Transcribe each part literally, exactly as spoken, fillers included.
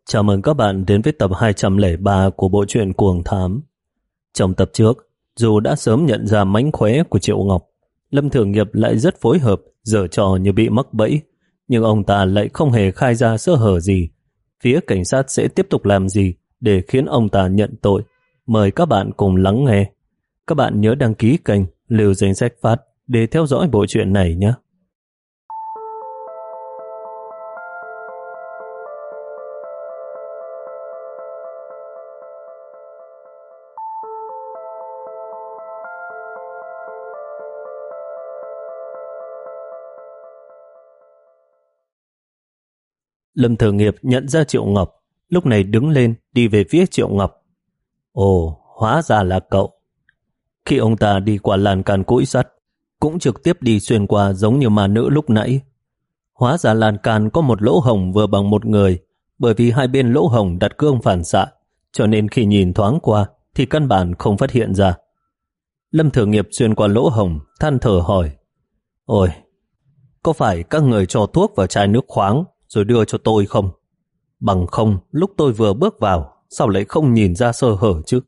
Chào mừng các bạn đến với tập hai trăm lẻ ba của bộ truyện Cuồng Thám. Trong tập trước, dù đã sớm nhận ra mánh khóe của Triệu Ngọc, Lâm Thường Nghiệp lại rất phối hợp, giở trò như bị mắc bẫy, nhưng ông ta lại không hề khai ra sơ hở gì. Phía cảnh sát sẽ tiếp tục làm gì để khiến ông ta nhận tội? Mời các bạn cùng lắng nghe. Các bạn nhớ đăng ký kênh Lưu Danh Sách Phát để theo dõi bộ truyện này nhé. Lâm Thường Nghiệp nhận ra Triệu Ngọc, lúc này đứng lên đi về phía Triệu Ngọc. Ồ, hóa ra là cậu. Khi ông ta đi qua lan can cối sắt, cũng trực tiếp đi xuyên qua giống như ma nữ lúc nãy. Hóa ra lan can có một lỗ hổng vừa bằng một người, bởi vì hai bên lỗ hổng đặt gương phản xạ, cho nên khi nhìn thoáng qua thì căn bản không phát hiện ra. Lâm Thường Nghiệp xuyên qua lỗ hổng, than thở hỏi: Ôi, có phải các người cho thuốc vào chai nước khoáng rồi đưa cho tôi không? Bằng không, lúc tôi vừa bước vào, sao lại không nhìn ra sơ hở chứ?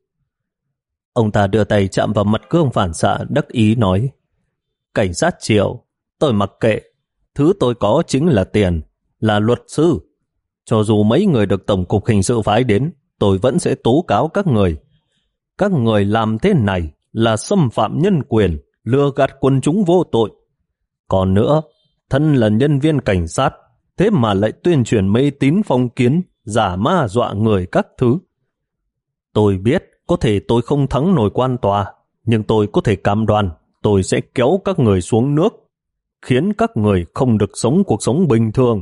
Ông ta đưa tay chạm vào mặt gương phản xạ, đắc ý nói: Cảnh sát Triệu, tôi mặc kệ. Thứ tôi có chính là tiền, là luật sư. Cho dù mấy người được Tổng cục Hình sự phái đến, tôi vẫn sẽ tố cáo các người. Các người làm thế này là xâm phạm nhân quyền, lừa gạt quần chúng vô tội. Còn nữa, thân là nhân viên cảnh sát, thế mà lại tuyên truyền mê tín phong kiến, giả ma dọa người các thứ. Tôi biết có thể tôi không thắng nổi quan tòa, nhưng tôi có thể cam đoan tôi sẽ kéo các người xuống nước, khiến các người không được sống cuộc sống bình thường.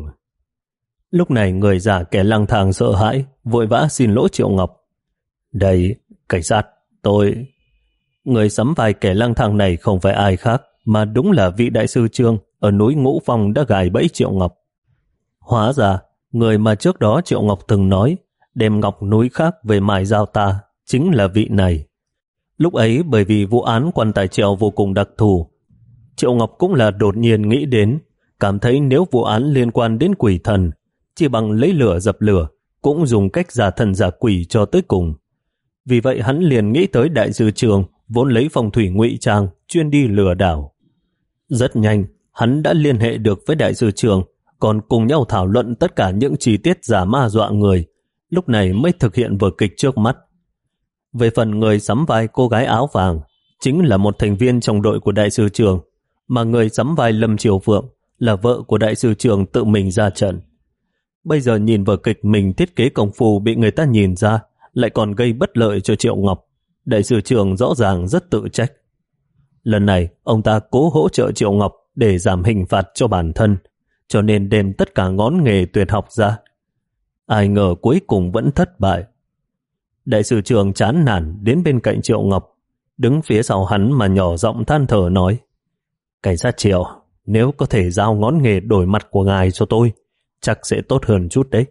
Lúc này người già kẻ lang thang sợ hãi, vội vã xin lỗi Triệu Ngọc. Đây, cảnh sát, tôi... Người sắm vai kẻ lang thang này không phải ai khác, mà đúng là vị đại sư Trương ở núi Ngũ Phong đã gài bẫy Triệu Ngọc. Hóa ra, người mà trước đó Triệu Ngọc từng nói đem ngọc núi khác về mài giao ta chính là vị này. Lúc ấy bởi vì vụ án quan tài treo vô cùng đặc thù, Triệu Ngọc cũng là đột nhiên nghĩ đến, cảm thấy nếu vụ án liên quan đến quỷ thần, chỉ bằng lấy lửa dập lửa, cũng dùng cách giả thần giả quỷ cho tới cùng. Vì vậy hắn liền nghĩ tới đại sư Trường, vốn lấy phong thủy ngụy trang, chuyên đi lừa đảo. Rất nhanh, hắn đã liên hệ được với đại sư Trường, còn cùng nhau thảo luận tất cả những chi tiết giả ma dọa người, lúc này mới thực hiện vở kịch trước mắt. Về phần người sắm vai cô gái áo vàng, chính là một thành viên trong đội của đại sư Trường, mà người sắm vai Lâm Triều Phượng là vợ của đại sư Trường tự mình ra trận. Bây giờ nhìn vở kịch mình thiết kế công phu bị người ta nhìn ra, lại còn gây bất lợi cho Triệu Ngọc. Đại sư Trường rõ ràng rất tự trách. Lần này, ông ta cố hỗ trợ Triệu Ngọc để giảm hình phạt cho bản thân, cho nên đem tất cả ngón nghề tuyệt học ra. Ai ngờ cuối cùng vẫn thất bại. Đại sư Trường chán nản đến bên cạnh Triệu Ngọc, đứng phía sau hắn mà nhỏ giọng than thở nói: Cảnh sát Triệu, nếu có thể giao ngón nghề đổi mặt của ngài cho tôi, chắc sẽ tốt hơn chút đấy.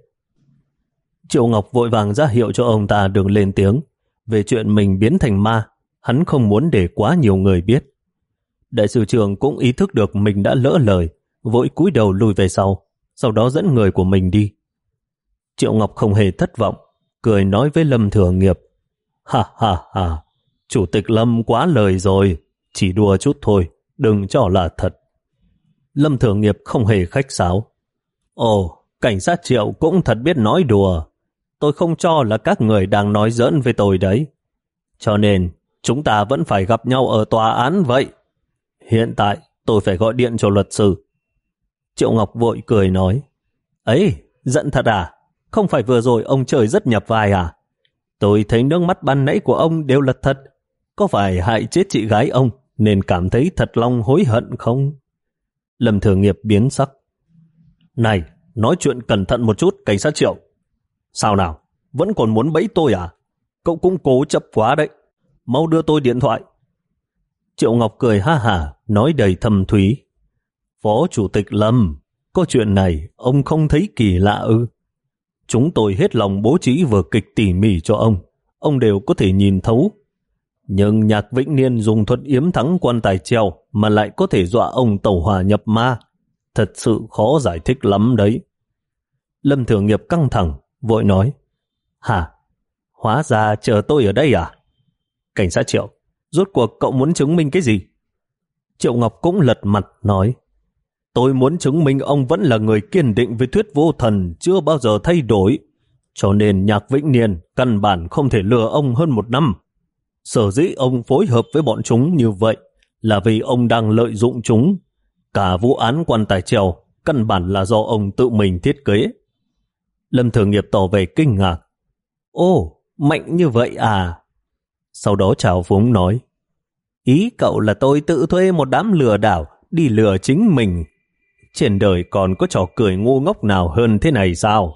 Triệu Ngọc vội vàng ra hiệu cho ông ta đừng lên tiếng. Về chuyện mình biến thành ma, hắn không muốn để quá nhiều người biết. Đại sư Trường cũng ý thức được mình đã lỡ lời, vội cúi đầu lùi về sau, sau đó dẫn người của mình đi. Triệu Ngọc không hề thất vọng, cười nói với Lâm Thường Nghiệp: Ha ha ha, Chủ tịch Lâm quá lời rồi, chỉ đùa chút thôi, đừng cho là thật. Lâm Thường Nghiệp không hề khách sáo: Ồ, cảnh sát Triệu cũng thật biết nói đùa. Tôi không cho là các người đang nói giỡn với tôi đấy. Cho nên, chúng ta vẫn phải gặp nhau ở tòa án vậy. Hiện tại, tôi phải gọi điện cho luật sư. Triệu Ngọc vội cười nói: Ấy, giận thật à? Không phải vừa rồi ông trời rất nhập vai à? Tôi thấy nước mắt ban nãy của ông đều là thật. Có phải hại chết chị gái ông nên cảm thấy thật lòng hối hận không? Lâm Thường Nghiệp biến sắc: Này, nói chuyện cẩn thận một chút, cảnh sát Triệu. Sao nào? Vẫn còn muốn bẫy tôi à? Cậu cũng cố chấp quá đấy. Mau đưa tôi điện thoại. Triệu Ngọc cười ha hả, nói đầy thâm thúy: Phó Chủ tịch Lâm, có chuyện này ông không thấy kỳ lạ ư? Chúng tôi hết lòng bố trí vở kịch tỉ mỉ cho ông, ông đều có thể nhìn thấu. Nhưng Nhạc Vĩnh Niên dùng thuật yếm thắng quan tài treo mà lại có thể dọa ông tẩu hỏa nhập ma. Thật sự khó giải thích lắm đấy. Lâm Thường Nghiệp căng thẳng, vội nói, hả? Hóa ra chờ tôi ở đây à? Cảnh sát Triệu, rốt cuộc cậu muốn chứng minh cái gì? Triệu Ngọc cũng lật mặt nói, tôi muốn chứng minh ông vẫn là người kiên định với thuyết vô thần, chưa bao giờ thay đổi. Cho nên Nhạc Vĩnh Niên căn bản không thể lừa ông hơn một năm. Sở dĩ ông phối hợp với bọn chúng như vậy là vì ông đang lợi dụng chúng. Cả vụ án quan tài treo căn bản là do ông tự mình thiết kế. Lâm Thường Nghiệp tỏ vẻ kinh ngạc. Ồ, mạnh như vậy à? Sau đó trào phúng nói, ý cậu là tôi tự thuê một đám lừa đảo đi lừa chính mình. Trên đời còn có trò cười ngu ngốc nào hơn thế này sao?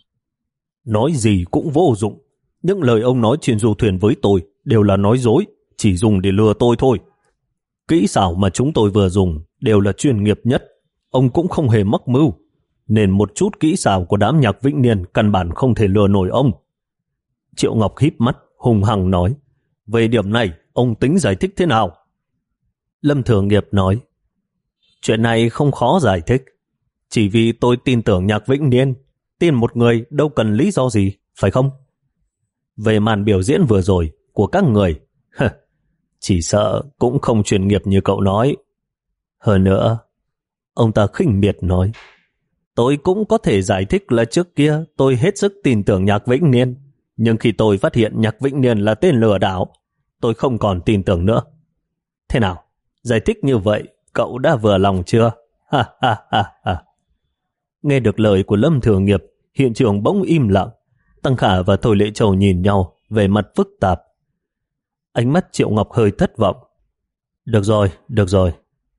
Nói gì cũng vô dụng. Những lời ông nói trên du thuyền với tôi đều là nói dối, chỉ dùng để lừa tôi thôi. Kỹ xảo mà chúng tôi vừa dùng đều là chuyên nghiệp nhất. Ông cũng không hề mắc mưu, nên một chút kỹ xảo của đám Nhạc Vĩnh Niên căn bản không thể lừa nổi ông. Triệu Ngọc híp mắt, hùng hằng nói, về điểm này, ông tính giải thích thế nào? Lâm Thường Nghiệp nói, chuyện này không khó giải thích. Chỉ vì tôi tin tưởng Nhạc Vĩnh Niên, tin một người đâu cần lý do gì, phải không? Về màn biểu diễn vừa rồi của các người, chỉ sợ cũng không chuyên nghiệp như cậu nói. Hơn nữa, ông ta khinh miệt nói, tôi cũng có thể giải thích là trước kia tôi hết sức tin tưởng Nhạc Vĩnh Niên, nhưng khi tôi phát hiện Nhạc Vĩnh Niên là tên lừa đảo, tôi không còn tin tưởng nữa. Thế nào? Giải thích như vậy, cậu đã vừa lòng chưa? Ha ha ha ha. Nghe được lời của Lâm Thường Nghiệp, hiện trường bỗng im lặng. Tăng Khả và Thôi Lệ Châu nhìn nhau, về mặt phức tạp. Ánh mắt Triệu Ngọc hơi thất vọng. Được rồi, được rồi.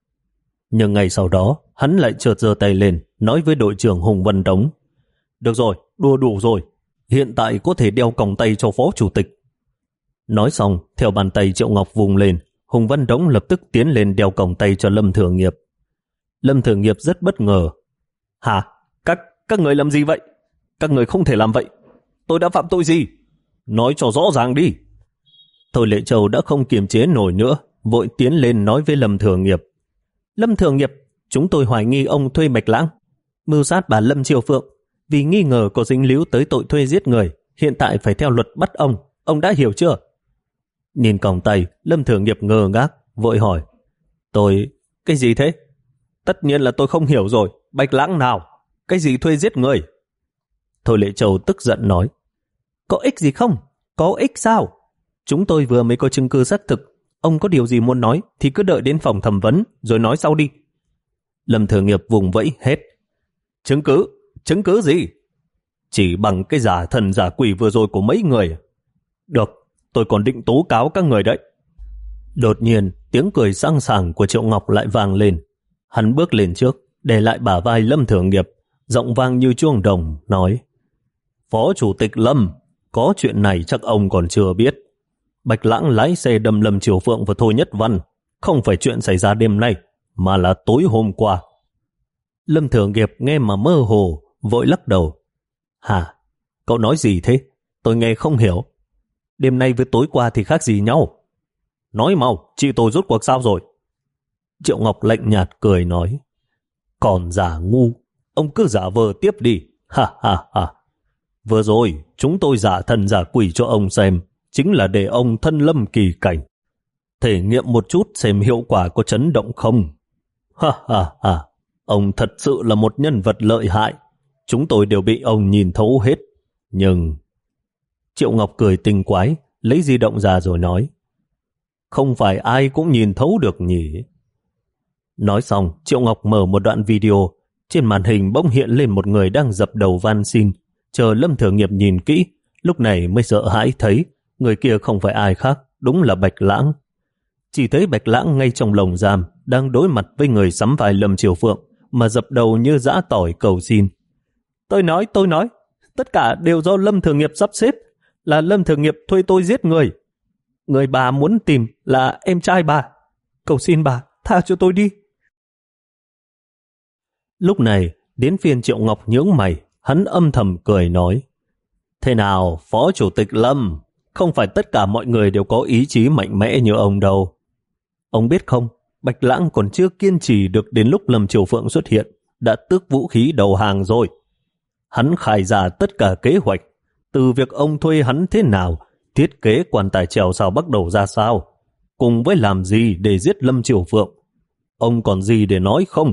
Nhưng ngày sau đó, hắn lại chợt giơ tay lên, nói với đội trưởng Hùng Văn Đống. Được rồi, đùa đủ rồi. Hiện tại có thể đeo còng tay cho phó chủ tịch. Nói xong, theo bàn tay Triệu Ngọc vùng lên, Hùng Văn Đống lập tức tiến lên đeo còng tay cho Lâm Thường Nghiệp. Lâm Thường Nghiệp rất bất ngờ. Hả? Các, các người làm gì vậy? Các người không thể làm vậy. Tôi đã phạm tội gì? Nói cho rõ ràng đi. Thôi Lệ Châu đã không kiềm chế nổi nữa, vội tiến lên nói với Lâm Thường Nghiệp. Lâm Thường Nghiệp, chúng tôi hoài nghi ông thuê Bạch Lãng mưu sát bà Lâm Triều Phượng, vì nghi ngờ có dính líu tới tội thuê giết người, hiện tại phải theo luật bắt ông. Ông đã hiểu chưa? Nhìn còng tay, Lâm Thường Nghiệp ngơ ngác, vội hỏi. Tôi... cái gì thế? Tất nhiên là tôi không hiểu rồi. Bạch Lãng nào? Cái gì thuê giết người? Thôi Lệ Châu tức giận nói. Có ích gì không? Có ích sao? Chúng tôi vừa mới có chứng cứ xác thực. Ông có điều gì muốn nói thì cứ đợi đến phòng thẩm vấn rồi nói sau đi. Lâm Thường Nghiệp vùng vẫy hết. Chứng cứ? Chứng cứ gì? Chỉ bằng cái giả thần giả quỷ vừa rồi của mấy người. Được, tôi còn định tố cáo các người đấy. Đột nhiên, tiếng cười sang sảng của Triệu Ngọc lại vang lên. Hắn bước lên trước, để lại bả vai Lâm Thường Nghiệp, giọng vang như chuông đồng, nói. Phó Chủ tịch Lâm, có chuyện này chắc ông còn chưa biết. Bạch Lãng lái xe đâm Lâm Triều Phượng và Thôi Nhất Văn, không phải chuyện xảy ra đêm nay, mà là tối hôm qua. Lâm Thường Nghiệp nghe mà mơ hồ, vội lắc đầu. Hả? Cậu nói gì thế? Tôi nghe không hiểu. Đêm nay với tối qua thì khác gì nhau? Nói mau, chị tôi rốt cuộc sao rồi? Triệu Ngọc lạnh nhạt cười nói. Còn giả ngu, ông cứ giả vờ tiếp đi. Ha ha ha. Vừa rồi, chúng tôi giả thần giả quỷ cho ông xem, chính là để ông thân lâm kỳ cảnh. Thể nghiệm một chút xem hiệu quả có chấn động không. Ha ha ha. Ông thật sự là một nhân vật lợi hại. Chúng tôi đều bị ông nhìn thấu hết. Nhưng... Triệu Ngọc cười tinh quái, lấy di động ra rồi nói. Không phải ai cũng nhìn thấu được nhỉ. Nói xong, Triệu Ngọc mở một đoạn video. Trên màn hình bỗng hiện lên một người đang dập đầu van xin. Chờ Lâm Thường Nghiệp nhìn kỹ, lúc này mới sợ hãi thấy người kia không phải ai khác, đúng là Bạch Lãng. Chỉ thấy Bạch Lãng ngay trong lồng giam đang đối mặt với người sắm vai Lâm Triều Phượng mà dập đầu như giã tỏi cầu xin. Tôi nói, tôi nói, tất cả đều do Lâm Thường Nghiệp sắp xếp, là Lâm Thường Nghiệp thuê tôi giết người. Người bà muốn tìm là em trai bà. Cầu xin bà, tha cho tôi đi. Lúc này, đến phiên Triệu Ngọc nhướng mày, hắn âm thầm cười nói. Thế nào, Phó Chủ tịch Lâm, không phải tất cả mọi người đều có ý chí mạnh mẽ như ông đâu. Ông biết không, Bạch Lãng còn chưa kiên trì được đến lúc Lâm Triều Phượng xuất hiện, đã tước vũ khí đầu hàng rồi. Hắn khai ra tất cả kế hoạch, từ việc ông thuê hắn thế nào, thiết kế quan tài trèo sao bắt đầu ra sao, cùng với làm gì để giết Lâm Triều Phượng. Ông còn gì để nói không?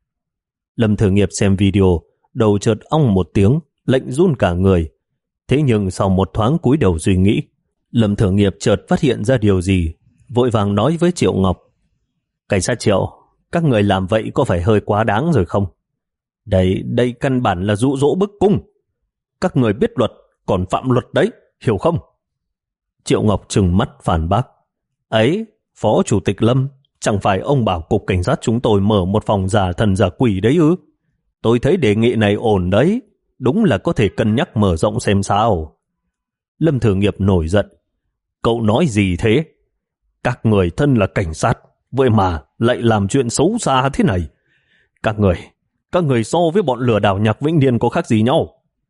Lâm Thừa Nghiệp xem video, đầu chợt ong một tiếng, lạnh run cả người. Thế nhưng sau một thoáng cúi đầu suy nghĩ, Lâm Thừa Nghiệp chợt phát hiện ra điều gì, vội vàng nói với Triệu Ngọc: Cảnh sát Triệu, các người làm vậy có phải hơi quá đáng rồi không? Đây, đây căn bản là dụ dỗ bức cung. Các người biết luật, còn phạm luật đấy, hiểu không? Triệu Ngọc trừng mắt phản bác: Ấy, Phó Chủ tịch Lâm, chẳng phải ông bảo cục cảnh sát chúng tôi mở một phòng giả thần giả quỷ đấy ư? Tôi thấy đề nghị này ổn đấy, đúng là có thể cân nhắc mở rộng xem sao. Lâm Thừa Nghiệp nổi giận: Cậu nói gì thế? Các người thân là cảnh sát, vậy mà lại làm chuyện xấu xa thế này. Các người, các người so với bọn lừa đảo Nhạc Vĩnh Niên có khác gì nhau?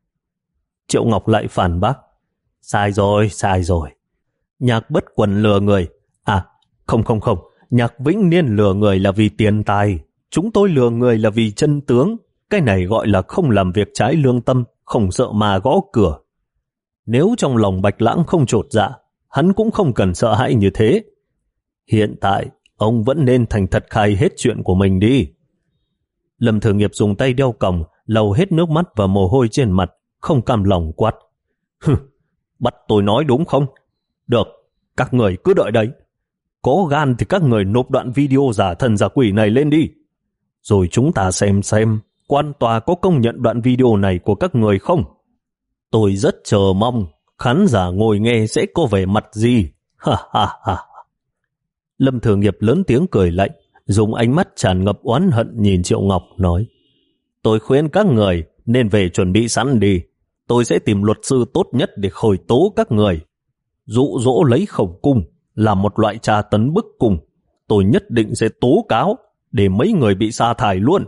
Triệu Ngọc lại phản bác: Sai rồi, sai rồi. Nhạc Bất Quần lừa người. À, không không không, Nhạc Vĩnh Niên lừa người là vì tiền tài. Chúng tôi lừa người là vì chân tướng. Cái này gọi là không làm việc trái lương tâm, không sợ mà gõ cửa. Nếu trong lòng Bạch Lãng không chột dạ, hắn cũng không cần sợ hãi như thế. Hiện tại, ông vẫn nên thành thật khai hết chuyện của mình đi. Lâm Thừa Nghiệp dùng tay đeo còng, lau hết nước mắt và mồ hôi trên mặt, không cam lòng quát: Hừ, bắt tôi nói đúng không? Được, các người cứ đợi đấy. Có gan thì các người nộp đoạn video giả thần giả quỷ này lên đi. Rồi chúng ta xem xem quan tòa có công nhận đoạn video này của các người không. Tôi rất chờ mong khán giả ngồi nghe sẽ có vẻ mặt gì. Ha ha ha. Lâm Thừa Nghiệp lớn tiếng cười lạnh, dùng ánh mắt tràn ngập oán hận nhìn Triệu Ngọc nói: Tôi khuyên các người nên về chuẩn bị sẵn đi. Tôi sẽ tìm luật sư tốt nhất để khởi tố các người. Dụ dỗ lấy khẩu cung là một loại tra tấn bức cung. Tôi nhất định sẽ tố cáo để mấy người bị sa thải luôn.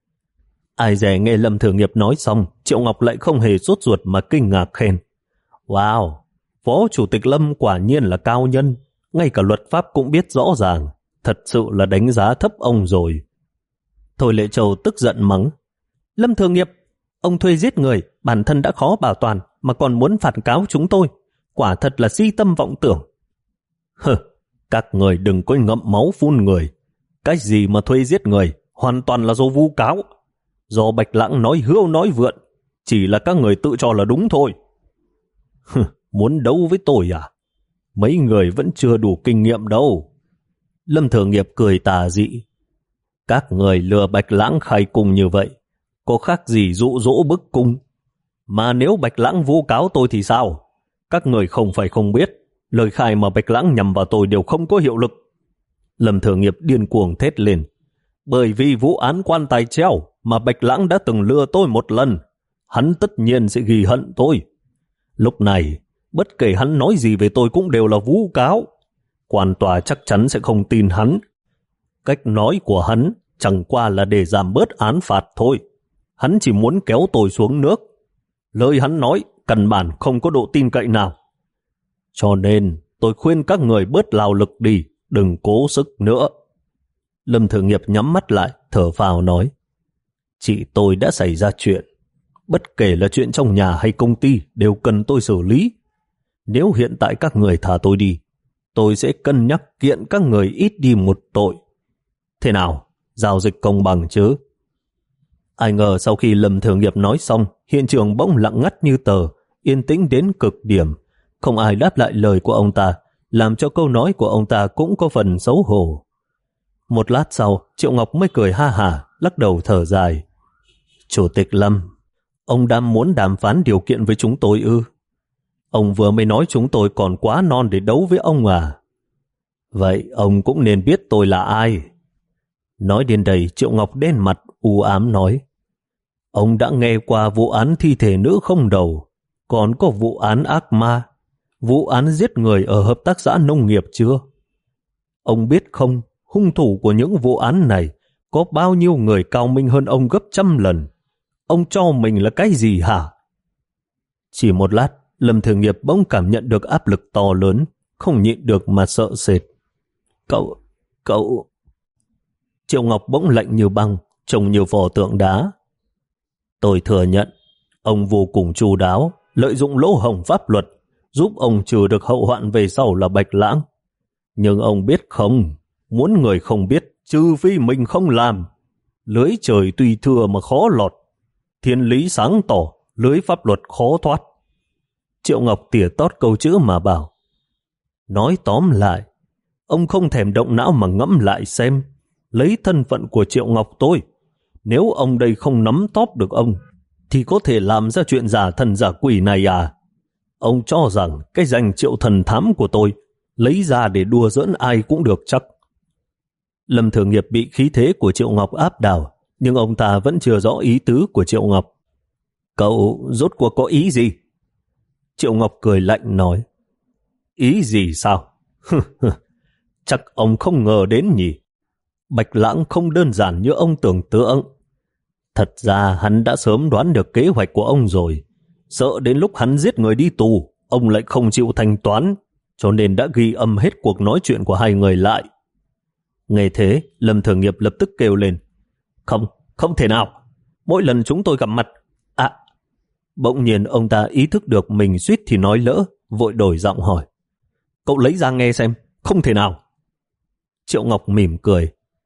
Ai dè nghe Lâm Thừa Nghiệp nói xong, Triệu Ngọc lại không hề sốt ruột mà kinh ngạc khen: Wow, Phó Chủ tịch Lâm quả nhiên là cao nhân, ngay cả luật pháp cũng biết rõ ràng, thật sự là đánh giá thấp ông rồi. Thôi Lệ Châu tức giận mắng: Lâm Thừa Nghiệp, ông thuê giết người, bản thân đã khó bảo toàn mà còn muốn phản cáo chúng tôi, quả thật là si tâm vọng tưởng. Hừ, các người đừng có ngậm máu phun người. Cái gì mà thuê giết người, hoàn toàn là do vu cáo. Do Bạch Lãng nói hưu nói vượn, chỉ là các người tự cho là đúng thôi. Hừ, muốn đấu với tôi à? Mấy người vẫn chưa đủ kinh nghiệm đâu. Lâm Thừa Nghiệp cười tà dị: Các người lừa Bạch Lãng khai cung như vậy, có khác gì dụ dỗ bức cung? Mà nếu Bạch Lãng vu cáo tôi thì sao? Các người không phải không biết, lời khai mà Bạch Lãng nhằm vào tôi đều không có hiệu lực. Lâm Thừa Nghiệp điên cuồng thét lên: Bởi vì vụ án quan tài treo mà Bạch Lãng đã từng lừa tôi một lần, hắn tất nhiên sẽ ghi hận tôi. Lúc này, bất kể hắn nói gì về tôi cũng đều là vu cáo. Quan tòa chắc chắn sẽ không tin hắn. Cách nói của hắn chẳng qua là để giảm bớt án phạt thôi. Hắn chỉ muốn kéo tôi xuống nước. Lời hắn nói căn bản không có độ tin cậy nào. Cho nên tôi khuyên các người bớt lao lực đi, đừng cố sức nữa. Lâm Thừa Nghiệp nhắm mắt lại, thở phào nói: Chị tôi đã xảy ra chuyện. Bất kể là chuyện trong nhà hay công ty đều cần tôi xử lý. Nếu hiện tại các người thả tôi đi, tôi sẽ cân nhắc kiện các người ít đi một tội. Thế nào? Giao dịch công bằng chứ? Ai ngờ sau khi Lâm Thừa Nghiệp nói xong, hiện trường bỗng lặng ngắt như tờ, yên tĩnh đến cực điểm. Không ai đáp lại lời của ông ta, làm cho câu nói của ông ta cũng có phần xấu hổ. Một lát sau, Triệu Ngọc mới cười ha hả, lắc đầu thở dài: Chủ tịch Lâm, ông đã muốn đàm phán điều kiện với chúng tôi ư? Ông vừa mới nói chúng tôi còn quá non để đấu với ông à? Vậy ông cũng nên biết tôi là ai. Nói đến đây, Triệu Ngọc đen mặt u ám nói: Ông đã nghe qua vụ án thi thể nữ không đầu, còn có vụ án ác ma, vụ án giết người ở hợp tác xã nông nghiệp chưa? Ông biết không, hung thủ của những vụ án này có bao nhiêu người cao minh hơn ông gấp trăm lần. Ông cho mình là cái gì hả? Chỉ một lát, Lâm Thừa Nghiệp bỗng cảm nhận được áp lực to lớn, không nhịn được mà sợ sệt. Cậu, cậu... Triệu Ngọc bỗng lạnh như băng, trông như vò tượng đá. Tôi thừa nhận, Ông vô cùng chu đáo, lợi dụng lỗ hổng pháp luật, giúp ông trừ được hậu hoạn về sau là Bạch Lãng. Nhưng ông biết không, muốn người không biết, trừ phi mình không làm. Lưới trời tuy thưa mà khó lọt, thiên lý sáng tỏ, lưới pháp luật khó thoát. Triệu Ngọc tỉa tót câu chữ mà bảo. Nói tóm lại, ông không thèm động não mà ngẫm lại xem, lấy thân phận của Triệu Ngọc tôi, nếu ông đây không nắm tóp được ông, thì có thể làm ra chuyện giả thần giả quỷ này à? Ông cho rằng cái danh Triệu thần thám của tôi lấy ra để đùa giỡn ai cũng được chắc. Lâm Thừa Nghiệp bị khí thế của Triệu Ngọc áp đảo, nhưng ông ta vẫn chưa rõ ý tứ của Triệu Ngọc. Cậu rốt cuộc có ý gì? Triệu Ngọc cười lạnh nói. Ý gì sao? Chắc ông không ngờ đến nhỉ. Bạch Lãng không đơn giản như ông tưởng tượng. Thật ra hắn đã sớm đoán được kế hoạch của ông rồi. Sợ đến lúc hắn giết người đi tù, ông lại không chịu thanh toán, cho nên đã ghi âm hết cuộc nói chuyện của hai người lại. Nghe thế, Lâm Thừa Nghiệp lập tức kêu lên. Không, không thể nào. Mỗi lần chúng tôi gặp mặt... À, bỗng nhiên ông ta ý thức được mình suýt thì nói lỡ, vội đổi giọng hỏi. Cậu lấy ra nghe xem, không thể nào. Triệu Ngọc mỉm cười.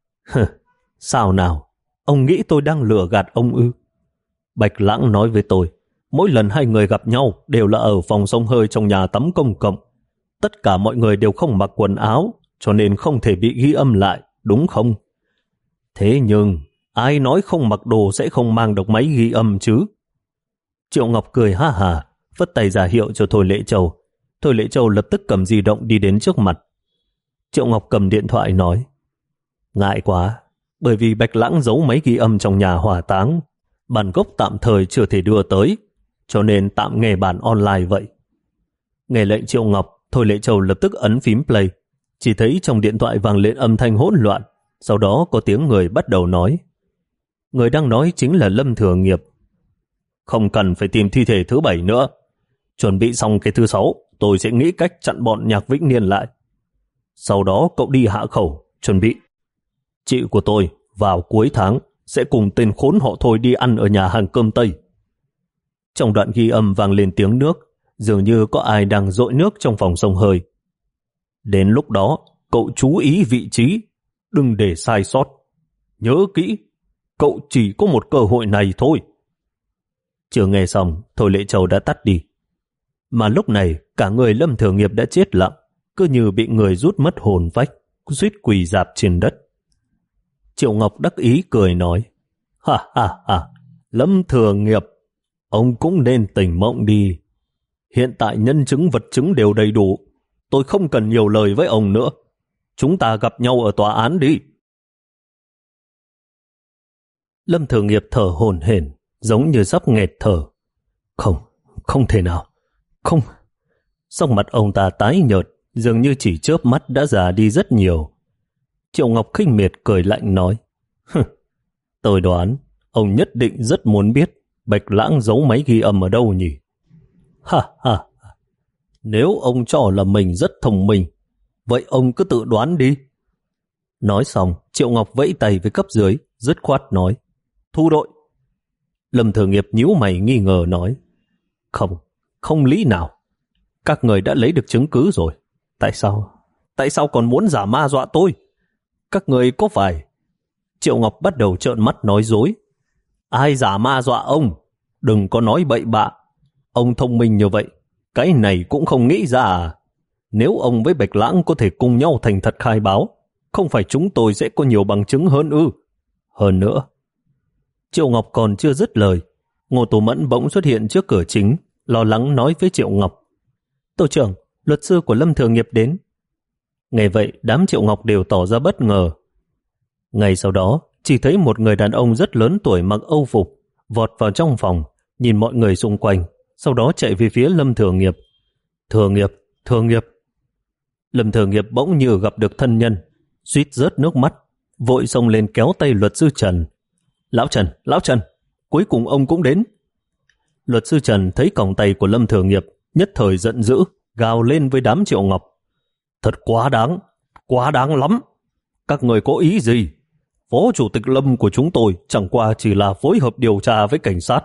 Sao nào? Ông nghĩ tôi đang lừa gạt ông ư? Bạch Lãng nói với tôi, mỗi lần hai người gặp nhau đều là ở phòng xông hơi trong nhà tắm công cộng. Tất cả mọi người đều không mặc quần áo, cho nên không thể bị ghi âm lại, đúng không? Thế nhưng, ai nói không mặc đồ sẽ không mang được máy ghi âm chứ? Triệu Ngọc cười ha hà, phất tay ra hiệu cho Thôi Lệ Châu. Thôi Lệ Châu lập tức cầm di động đi đến trước mặt. Triệu Ngọc cầm điện thoại nói, ngại quá, bởi vì Bạch Lãng giấu máy ghi âm trong nhà hỏa táng, bản gốc tạm thời chưa thể đưa tới, cho nên tạm nghe bản online vậy. Nghe lệnh Triệu Ngọc, Thôi Lệ Châu lập tức ấn phím play, chỉ thấy trong điện thoại vang lên âm thanh hỗn loạn, sau đó có tiếng người bắt đầu nói. Người đang nói chính là Lâm Thừa Nghiệp. Không cần phải tìm thi thể thứ bảy nữa. Chuẩn bị xong cái thứ sáu, tôi sẽ nghĩ cách chặn bọn Nhạc Vĩnh Niên lại. Sau đó cậu đi hạ khẩu, chuẩn bị. Chị của tôi vào cuối tháng sẽ cùng tên khốn họ Thôi đi ăn ở nhà hàng cơm Tây. Trong đoạn ghi âm vang lên tiếng nước, dường như có ai đang dội nước trong phòng xông hơi. Đến lúc đó, cậu chú ý vị trí, đừng để sai sót. Nhớ kỹ, cậu chỉ có một cơ hội này thôi. Chưa nghe xong, Thôi Lệ Châu đã tắt đi. Mà lúc này, cả người Lâm Thừa Nghiệp đã chết lặng, cứ như bị người rút mất hồn phách, suýt quỳ rạp trên đất. Triệu Ngọc đắc ý cười nói, ha ha ha, Lâm Thừa Nghiệp, ông cũng nên tỉnh mộng đi. Hiện tại nhân chứng vật chứng đều đầy đủ, tôi không cần nhiều lời với ông nữa. Chúng ta gặp nhau ở tòa án đi. Lâm Thừa Nghiệp thở hổn hển, giống như sắp nghẹt thở. Không, không thể nào, không. Sắc mặt ông ta tái nhợt, dường như chỉ chớp mắt đã già đi rất nhiều. Triệu Ngọc khinh miệt cười lạnh nói, tôi đoán ông nhất định rất muốn biết Bạch Lãng giấu máy ghi âm ở đâu nhỉ? Ha ha, nếu ông cho là mình rất thông minh, vậy ông cứ tự đoán đi. Nói xong, Triệu Ngọc vẫy tay với cấp dưới, dứt khoát nói, thu đội. Lâm Thừa Nghiệp nhíu mày nghi ngờ nói, không, không lý nào. Các người đã lấy được chứng cứ rồi. Tại sao? Tại sao còn muốn giả ma dọa tôi? Các người có phải... Triệu Ngọc bắt đầu trợn mắt nói dối. Ai giả ma dọa ông? Đừng có nói bậy bạ. Ông thông minh như vậy, cái này cũng không nghĩ ra à? Nếu ông với Bạch Lãng có thể cùng nhau thành thật khai báo, không phải chúng tôi sẽ có nhiều bằng chứng hơn ư? Hơn nữa... Triệu Ngọc còn chưa dứt lời, Ngô Tú Mẫn bỗng xuất hiện trước cửa chính, lo lắng nói với Triệu Ngọc, tổ trưởng, luật sư của Lâm Thừa Nghiệp đến. Nghe vậy, đám Triệu Ngọc đều tỏ ra bất ngờ. Ngay sau đó, chỉ thấy một người đàn ông rất lớn tuổi mặc âu phục, vọt vào trong phòng, nhìn mọi người xung quanh, sau đó chạy về phía Lâm Thừa Nghiệp. Thừa Nghiệp, Thừa Nghiệp. Lâm Thừa Nghiệp bỗng như gặp được thân nhân, suýt rớt nước mắt, vội xông lên kéo tay luật sư Trần. Lão Trần, Lão Trần, cuối cùng ông cũng đến. Luật sư Trần thấy còng tay của Lâm Thừa Nghiệp, nhất thời giận dữ, gào lên với đám Triệu Ngọc. Thật quá đáng, quá đáng lắm. Các người có ý gì? Phó chủ tịch Lâm của chúng tôi chẳng qua chỉ là phối hợp điều tra với cảnh sát.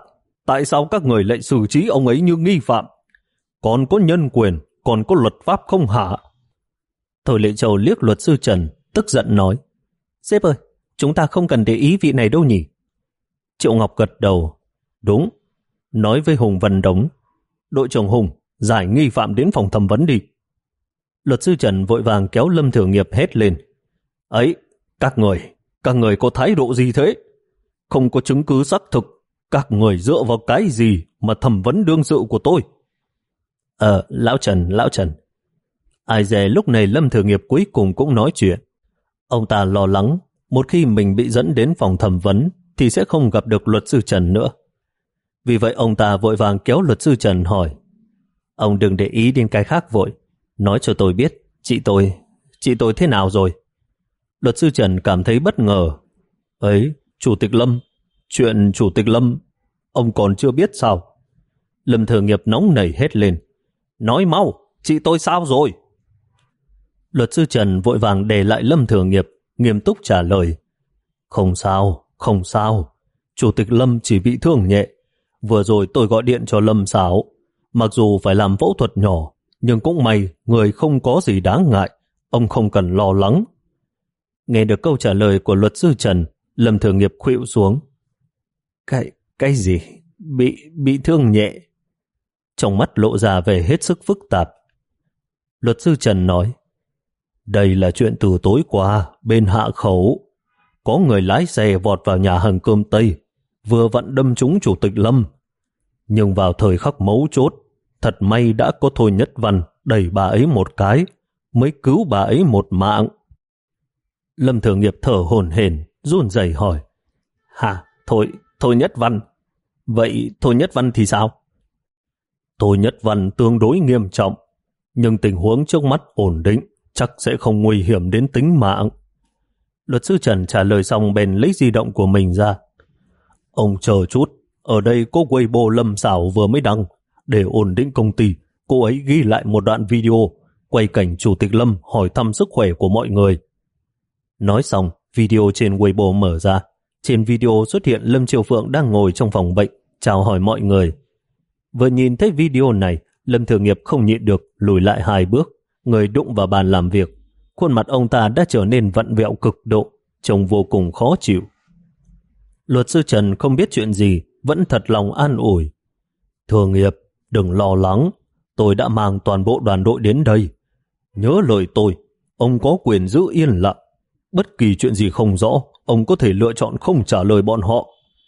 tại sao các người lại xử trí ông ấy như nghi phạm? Còn có nhân quyền, còn có luật pháp không hả? Thôi Lệ Châu liếc luật sư Trần, tức giận nói, sếp ơi, chúng ta không cần để ý vị này đâu nhỉ? Triệu Ngọc gật đầu, đúng, nói với Hùng Văn Đống, đội trưởng Hùng, giải nghi phạm đến phòng thẩm vấn đi. Luật sư Trần vội vàng kéo Lâm Thừa Nghiệp hét lên, ấy, các người, các người có thái độ gì thế? Không có chứng cứ xác thực, các người dựa vào cái gì mà thẩm vấn đương sự của tôi? Ờ, lão Trần, lão Trần. Ai dè lúc này Lâm Thừa Nghiệp cuối cùng cũng nói chuyện. Ông ta lo lắng, một khi mình bị dẫn đến phòng thẩm vấn thì sẽ không gặp được luật sư Trần nữa. Vì vậy ông ta vội vàng kéo luật sư Trần hỏi, ông đừng để ý đến cái khác vội, nói cho tôi biết, chị tôi, chị tôi thế nào rồi? Luật sư Trần cảm thấy bất ngờ. Ấy, Chủ tịch Lâm, chuyện Chủ tịch Lâm, ông còn chưa biết sao? Lâm Thừa Nghiệp nóng nảy hét lên, nói mau, chị tôi sao rồi? Luật sư Trần vội vàng để lại Lâm Thừa Nghiệp, nghiêm túc trả lời, không sao, không sao, Chủ tịch Lâm chỉ bị thương nhẹ. Vừa rồi tôi gọi điện cho Lâm Sảo, mặc dù phải làm phẫu thuật nhỏ, nhưng cũng may người không có gì đáng ngại, ông không cần lo lắng. Nghe được câu trả lời của luật sư Trần, Lâm Thừa Nghiệp khuỵu xuống. Cái, cái gì? Bị, bị thương nhẹ? Trong mắt lộ ra về hết sức phức tạp. Luật sư Trần nói, đây là chuyện từ tối qua, bên Hạ Khẩu. Có người lái xe vọt vào nhà hàng cơm Tây, vừa vặn đâm trúng Chủ tịch Lâm. Nhưng vào thời khắc mấu chốt, thật may đã có Thôi Nhất Văn đẩy bà ấy một cái, mới cứu bà ấy một mạng. Lâm Thừa Nghiệp thở hổn hển, run rẩy hỏi, hả, Thôi, Thôi Nhất Văn? Vậy Thôi Nhất Văn thì sao? Thôi Nhất Văn tương đối nghiêm trọng, nhưng tình huống trước mắt ổn định, chắc sẽ không nguy hiểm đến tính mạng. Luật sư Trần trả lời xong bèn lấy di động của mình ra. Ông chờ chút, ở đây có Weibo Lâm Sảo vừa mới đăng, để ổn định công ty, cô ấy ghi lại một đoạn video, quay cảnh Chủ tịch Lâm hỏi thăm sức khỏe của mọi người. Nói xong, video trên Weibo mở ra. Trên video xuất hiện Lâm Triều Phượng đang ngồi trong phòng bệnh, chào hỏi mọi người. Vừa nhìn thấy video này, Lâm Thừa Nghiệp không nhịn được lùi lại hai bước, người đụng vào bàn làm việc. Khuôn mặt ông ta đã trở nên vặn vẹo cực độ, trông vô cùng khó chịu. Luật sư Trần không biết chuyện gì, vẫn thật lòng an ủi. Thừa Nghiệp, đừng lo lắng, tôi đã mang toàn bộ đoàn đội đến đây. Nhớ lời tôi, ông có quyền giữ yên lặng. Bất kỳ chuyện gì không rõ, ông có thể lựa chọn không trả lời bọn họ.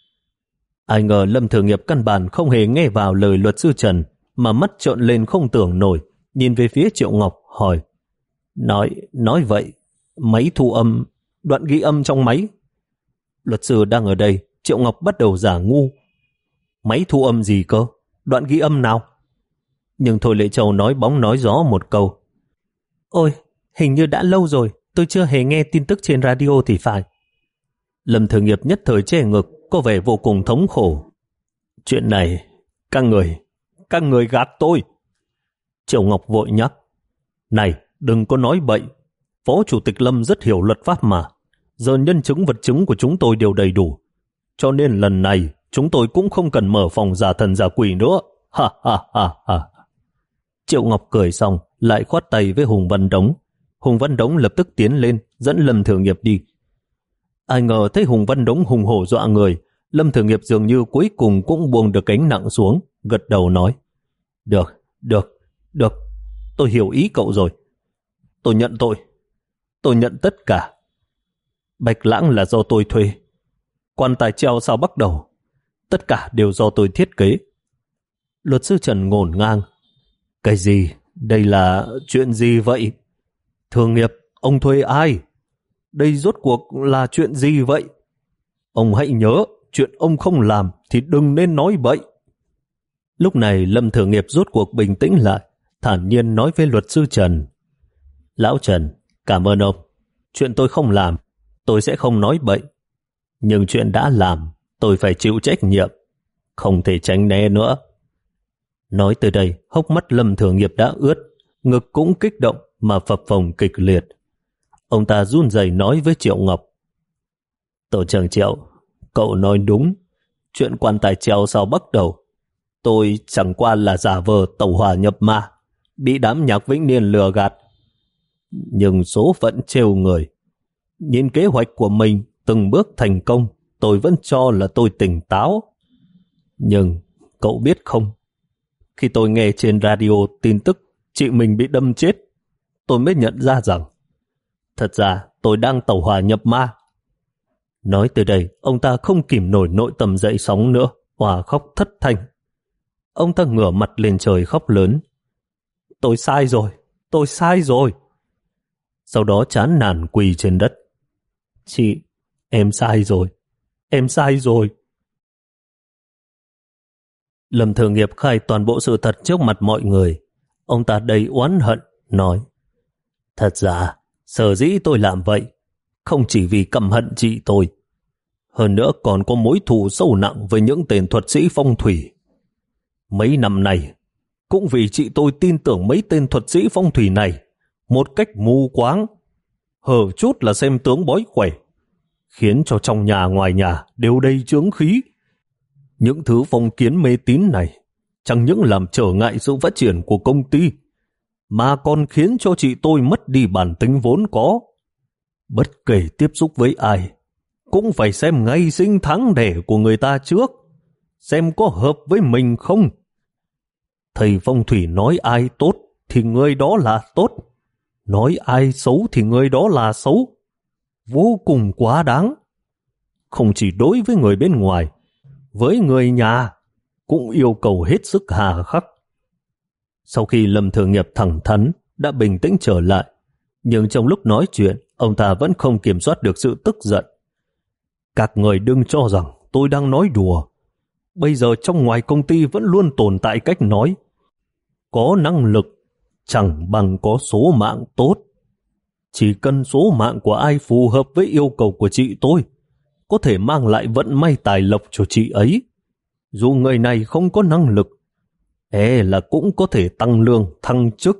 Ai ngờ Lâm Thừa Nghiệp căn bản không hề nghe vào lời luật sư Trần, mà mắt trợn lên không tưởng nổi, nhìn về phía Triệu Ngọc, hỏi. Nói, nói vậy, máy thu âm, đoạn ghi âm trong máy. Luật sư đang ở đây, Triệu Ngọc bắt đầu giả ngu. Máy thu âm gì cơ? Đoạn ghi âm nào? Nhưng Thôi Lệ Châu nói bóng nói gió một câu. Ôi, hình như đã lâu rồi, tôi chưa hề nghe tin tức trên radio thì phải. Lâm Thừa Nghiệp nhất thời che ngực, có vẻ vô cùng thống khổ. Chuyện này, các người, các người gạt tôi. Triệu Ngọc vội nhắc. Này, đừng có nói bậy. Phó Chủ tịch Lâm rất hiểu luật pháp mà. Giờ nhân chứng vật chứng của chúng tôi đều đầy đủ. Cho nên lần này, chúng tôi cũng không cần mở phòng giả thần giả quỷ nữa. Ha ha ha ha. Triệu Ngọc cười xong, lại khoát tay với Hùng Văn Đống. Hùng Văn Đống lập tức tiến lên, dẫn Lâm Thừa Nghiệp đi. Ai ngờ thấy Hùng Văn Đống hùng hổ dọa người, Lâm Thừa Nghiệp dường như cuối cùng cũng buông được gánh nặng xuống, gật đầu nói. Được, được, được, tôi hiểu ý cậu rồi. Tôi nhận tội, tôi nhận tất cả. Bạch Lãng là do tôi thuê. Quan tài treo sao bắt đầu, tất cả đều do tôi thiết kế. Luật sư Trần ngổn ngang. Cái gì? Đây là chuyện gì vậy? Thừa Nghiệp, ông thuê ai? Đây rốt cuộc là chuyện gì vậy? Ông hãy nhớ, chuyện ông không làm thì đừng nên nói bậy. Lúc này Lâm Thừa Nghiệp rốt cuộc bình tĩnh lại, thản nhiên nói với luật sư Trần. Lão Trần, cảm ơn ông. Chuyện tôi không làm, tôi sẽ không nói bậy. Nhưng chuyện đã làm, tôi phải chịu trách nhiệm. Không thể tránh né nữa. Nói từ đây, hốc mắt Lâm Thừa Nghiệp đã ướt, ngực cũng kích động mà phập phồng kịch liệt. Ông ta run rẩy nói với Triệu Ngọc. Tổ trưởng Triệu, cậu nói đúng. chuyện quan tài treo sao bắt đầu. Tôi chẳng qua là giả vờ tẩu hỏa nhập ma, bị đám Nhạc Vĩnh Niên lừa gạt. Nhưng số phận trêu người. Nhìn kế hoạch của mình từng bước thành công, tôi vẫn cho là tôi tỉnh táo. Nhưng cậu biết không, khi tôi nghe trên radio tin tức chị mình bị đâm chết, tôi mới nhận ra rằng thật ra tôi đang tẩu hỏa nhập ma. Nói từ đây, ông ta không kìm nổi nội tâm dậy sóng nữa, hòa khóc thất thanh. Ông ta ngửa mặt lên trời khóc lớn. Tôi sai rồi, tôi sai rồi. Sau đó chán nản quỳ trên đất. Chị, em sai rồi, em sai rồi. Lâm Thường Nghiệp khai toàn bộ sự thật trước mặt mọi người. Ông ta đầy oán hận, nói: thật ra, sở dĩ tôi làm vậy, không chỉ vì căm hận chị tôi, hơn nữa còn có mối thù sâu nặng với những tên thuật sĩ phong thủy. Mấy năm này, cũng vì chị tôi tin tưởng mấy tên thuật sĩ phong thủy này một cách mù quáng, hở chút là xem tướng bói quẻ, khiến cho trong nhà ngoài nhà đều đầy chướng khí. Những thứ phong kiến mê tín này chẳng những làm trở ngại sự phát triển của công ty, mà còn khiến cho chị tôi mất đi bản tính vốn có. Bất kể tiếp xúc với ai, cũng phải xem ngày sinh tháng đẻ của người ta trước, xem có hợp với mình không. Thầy phong thủy nói ai tốt thì người đó là tốt, nói ai xấu thì người đó là xấu. Vô cùng quá đáng. Không chỉ đối với người bên ngoài, với người nhà cũng yêu cầu hết sức hà khắc. Sau khi Lâm Thường Nghiệp thẳng thắn đã bình tĩnh trở lại, nhưng trong lúc nói chuyện, ông ta vẫn không kiểm soát được sự tức giận. Các người đừng cho rằng tôi đang nói đùa. Bây giờ trong ngoài công ty vẫn luôn tồn tại cách nói: có năng lực chẳng bằng có số mạng tốt. Chỉ cần số mạng của ai phù hợp với yêu cầu của chị tôi, có thể mang lại vận may tài lộc cho chị ấy. Dù người này không có năng lực, e là cũng có thể tăng lương, thăng chức.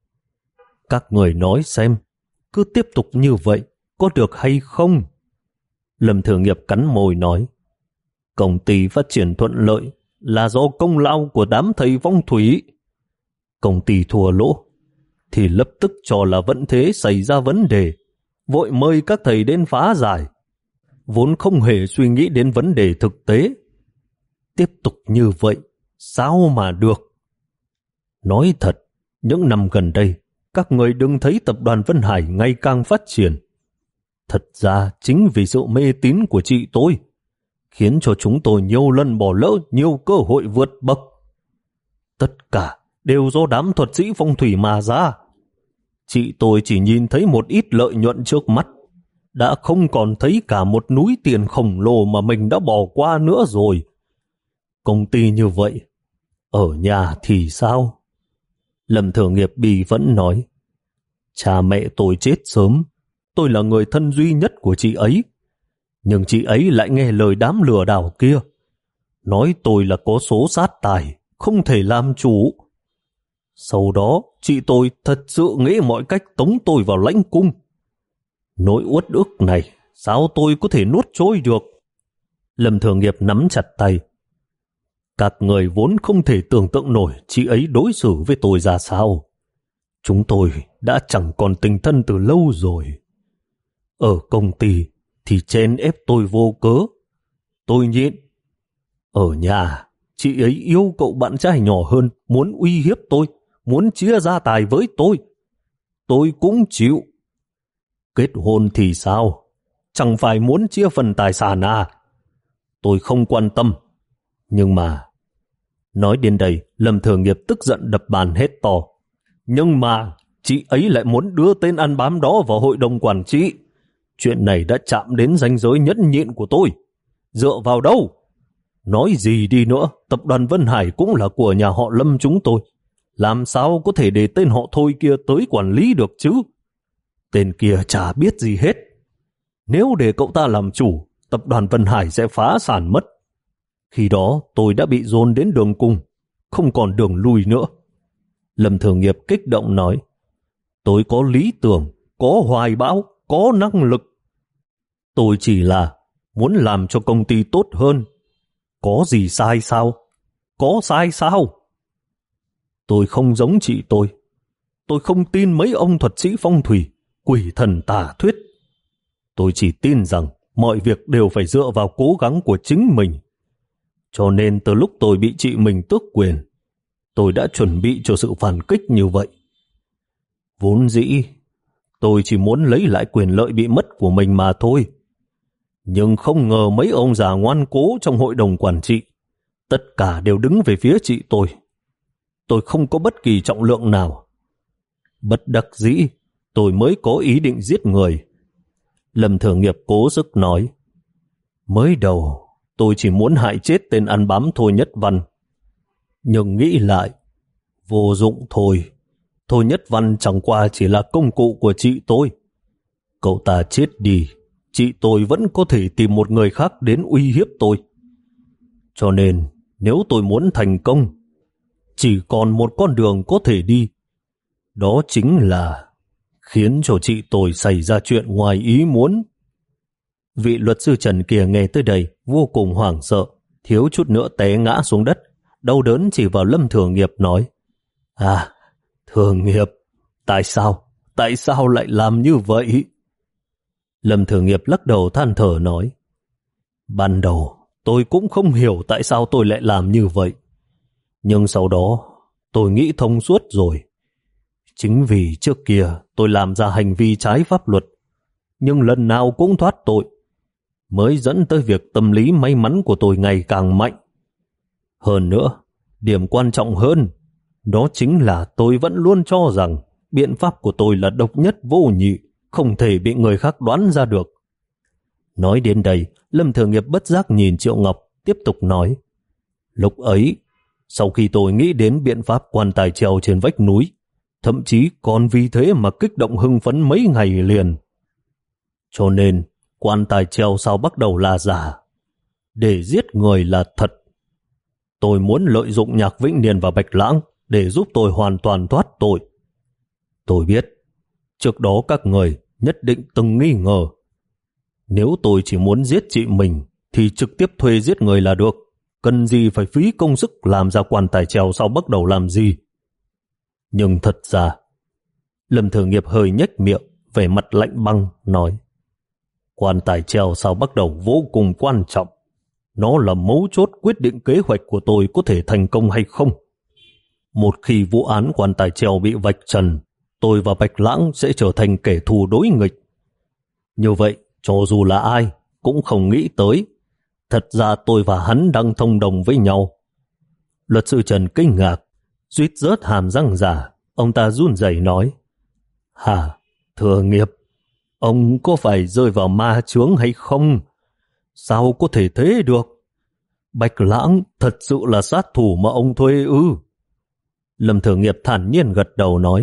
Các người nói xem, cứ tiếp tục như vậy, có được hay không? Lâm Thường Nghiệp cắn môi nói: công ty phát triển thuận lợi là do công lao của đám thầy phong thủy. Công ty thua lỗ, thì lập tức cho là vận thế xảy ra vấn đề, vội mời các thầy đến phá giải, vốn không hề suy nghĩ đến vấn đề thực tế. Tiếp tục như vậy, sao mà được? Nói thật, những năm gần đây, các người đừng thấy tập đoàn Vân Hải ngày càng phát triển. Thật ra chính vì sự mê tín của chị tôi, khiến cho chúng tôi nhiều lần bỏ lỡ nhiều cơ hội vượt bậc. Tất cả đều do đám thuật sĩ phong thủy mà ra. Chị tôi chỉ nhìn thấy một ít lợi nhuận trước mắt, đã không còn thấy cả một núi tiền khổng lồ mà mình đã bỏ qua nữa rồi. Công ty như vậy, ở nhà thì sao? Lâm Thường Nghiệp bì vẫn nói: cha mẹ tôi chết sớm, tôi là người thân duy nhất của chị ấy. Nhưng chị ấy lại nghe lời đám lừa đảo kia, nói tôi là có số sát tài, không thể làm chủ. Sau đó, chị tôi thật sự nghĩ mọi cách tống tôi vào lãnh cung. Nỗi uất ức này, sao tôi có thể nuốt trôi được? Lâm Thường Nghiệp nắm chặt tay. Các người vốn không thể tưởng tượng nổi chị ấy đối xử với tôi ra sao. Chúng tôi đã chẳng còn tình thân từ lâu rồi. Ở công ty thì chen ép tôi vô cớ, tôi nhịn. Ở nhà, chị ấy yêu cậu bạn trai nhỏ hơn, muốn uy hiếp tôi, muốn chia gia tài với tôi. Tôi cũng chịu. Kết hôn thì sao? Chẳng phải muốn chia phần tài sản à? Tôi không quan tâm. Nhưng mà... Nói đến đây, Lâm Thường Nghiệp tức giận đập bàn hết to. Nhưng mà, chị ấy lại muốn đưa tên ăn bám đó vào hội đồng quản trị. Chuyện này đã chạm đến ranh giới nhẫn nhịn của tôi. Dựa vào đâu? Nói gì đi nữa, tập đoàn Vân Hải cũng là của nhà họ Lâm chúng tôi. Làm sao có thể để tên họ Thôi kia tới quản lý được chứ? Tên kia chả biết gì hết. Nếu để cậu ta làm chủ, tập đoàn Vân Hải sẽ phá sản mất. Khi đó tôi đã bị dồn đến đường cùng, không còn đường lui nữa. Lâm Thường Nghiệp kích động nói: tôi có lý tưởng, có hoài bão, có năng lực. Tôi chỉ là muốn làm cho công ty tốt hơn. Có gì sai sao? Có sai sao? Tôi không giống chị tôi. Tôi không tin mấy ông thuật sĩ phong thủy, quỷ thần tà thuyết. Tôi chỉ tin rằng mọi việc đều phải dựa vào cố gắng của chính mình. Cho nên từ lúc tôi bị chị mình tước quyền, tôi đã chuẩn bị cho sự phản kích như vậy. Vốn dĩ, tôi chỉ muốn lấy lại quyền lợi bị mất của mình mà thôi. Nhưng không ngờ mấy ông già ngoan cố trong hội đồng quản trị, tất cả đều đứng về phía chị tôi. Tôi không có bất kỳ trọng lượng nào. Bất đắc dĩ, tôi mới có ý định giết người. Lâm Thừa Nghiệp cố sức nói. Mới đầu, tôi chỉ muốn hại chết tên ăn bám Thôi Nhất Văn. Nhưng nghĩ lại, vô dụng thôi. Thôi Nhất Văn chẳng qua chỉ là công cụ của chị tôi. Cậu ta chết đi, chị tôi vẫn có thể tìm một người khác đến uy hiếp tôi. Cho nên, nếu tôi muốn thành công, chỉ còn một con đường có thể đi. Đó chính là khiến cho chị tôi xảy ra chuyện ngoài ý muốn. Vị luật sư Trần kia nghe tới đây vô cùng hoảng sợ, thiếu chút nữa té ngã xuống đất, đau đớn chỉ vào Lâm Thừa Nghiệp nói. À, Thừa Nghiệp, tại sao? Tại sao lại làm như vậy? Lâm Thừa Nghiệp lắc đầu than thở nói. Ban đầu tôi cũng không hiểu tại sao tôi lại làm như vậy. Nhưng sau đó tôi nghĩ thông suốt rồi. Chính vì trước kia tôi làm ra hành vi trái pháp luật, nhưng lần nào cũng thoát tội, mới dẫn tới việc tâm lý may mắn của tôi ngày càng mạnh. Hơn nữa, điểm quan trọng hơn, đó chính là tôi vẫn luôn cho rằng biện pháp của tôi là độc nhất vô nhị, không thể bị người khác đoán ra được. Nói đến đây, Lâm Thừa Nghiệp bất giác nhìn Triệu Ngọc, tiếp tục nói. Lúc ấy, sau khi tôi nghĩ đến biện pháp quan tài treo trên vách núi, thậm chí còn vì thế mà kích động hưng phấn mấy ngày liền. Cho nên, quan tài treo sau bắt đầu là giả, để giết người là thật. Tôi muốn lợi dụng Nhạc Vĩnh Niên và Bạch Lãng để giúp tôi hoàn toàn thoát tội. Tôi biết, trước đó các người nhất định từng nghi ngờ. Nếu tôi chỉ muốn giết chị mình thì trực tiếp thuê giết người là được. Cần gì phải phí công sức làm ra quan tài treo sau bắt đầu làm gì? Nhưng thật ra, Lâm Thừa Nghiệp hơi nhếch miệng, vẻ mặt lạnh băng, nói. Quan tài treo sau bắt đầu vô cùng quan trọng. Nó là mấu chốt quyết định kế hoạch của tôi có thể thành công hay không. Một khi vụ án quan tài treo bị vạch trần, tôi và Bạch Lãng sẽ trở thành kẻ thù đối nghịch. Như vậy, cho dù là ai, cũng không nghĩ tới. Thật ra tôi và hắn đang thông đồng với nhau. Luật sư Trần kinh ngạc, suýt rớt hàm răng giả. Ông ta run rẩy nói. Hả, Thừa Nghiệp, ông có phải rơi vào ma chướng hay không? Sao có thể thế được? Bạch Lãng thật sự là sát thủ mà ông thuê ư? Lâm Thừa Nghiệp thản nhiên gật đầu nói.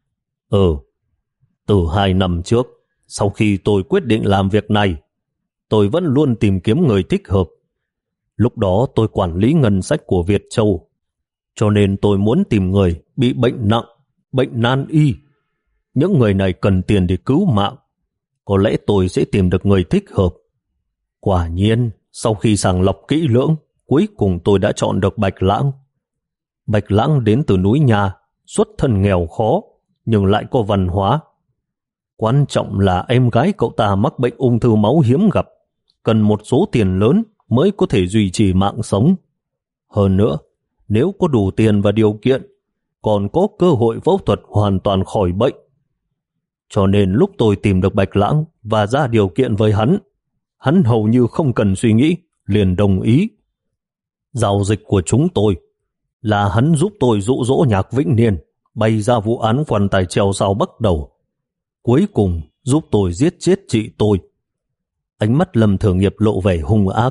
Ừ, từ hai năm trước, sau khi tôi quyết định làm việc này, tôi vẫn luôn tìm kiếm người thích hợp. Lúc đó tôi quản lý ngân sách của Việt Châu, cho nên tôi muốn tìm người bị bệnh nặng, bệnh nan y. Những người này cần tiền để cứu mạng. Có lẽ tôi sẽ tìm được người thích hợp. Quả nhiên, sau khi sàng lọc kỹ lưỡng, cuối cùng tôi đã chọn được Bạch Lãng. Bạch Lãng đến từ núi nhà, xuất thân nghèo khó, nhưng lại có văn hóa. Quan trọng là em gái cậu ta mắc bệnh ung thư máu hiếm gặp, cần một số tiền lớn mới có thể duy trì mạng sống. Hơn nữa, nếu có đủ tiền và điều kiện, còn có cơ hội phẫu thuật hoàn toàn khỏi bệnh. Cho nên lúc tôi tìm được Bạch Lãng và ra điều kiện với hắn, hắn hầu như không cần suy nghĩ, liền đồng ý. Giao dịch của chúng tôi là hắn giúp tôi dụ dỗ Nhạc Vĩnh Niên bày ra vụ án quan tài treo sau bắt đầu. Cuối cùng giúp tôi giết chết chị tôi. Ánh mắt Lâm Thừa Nghiệp lộ vẻ hung ác.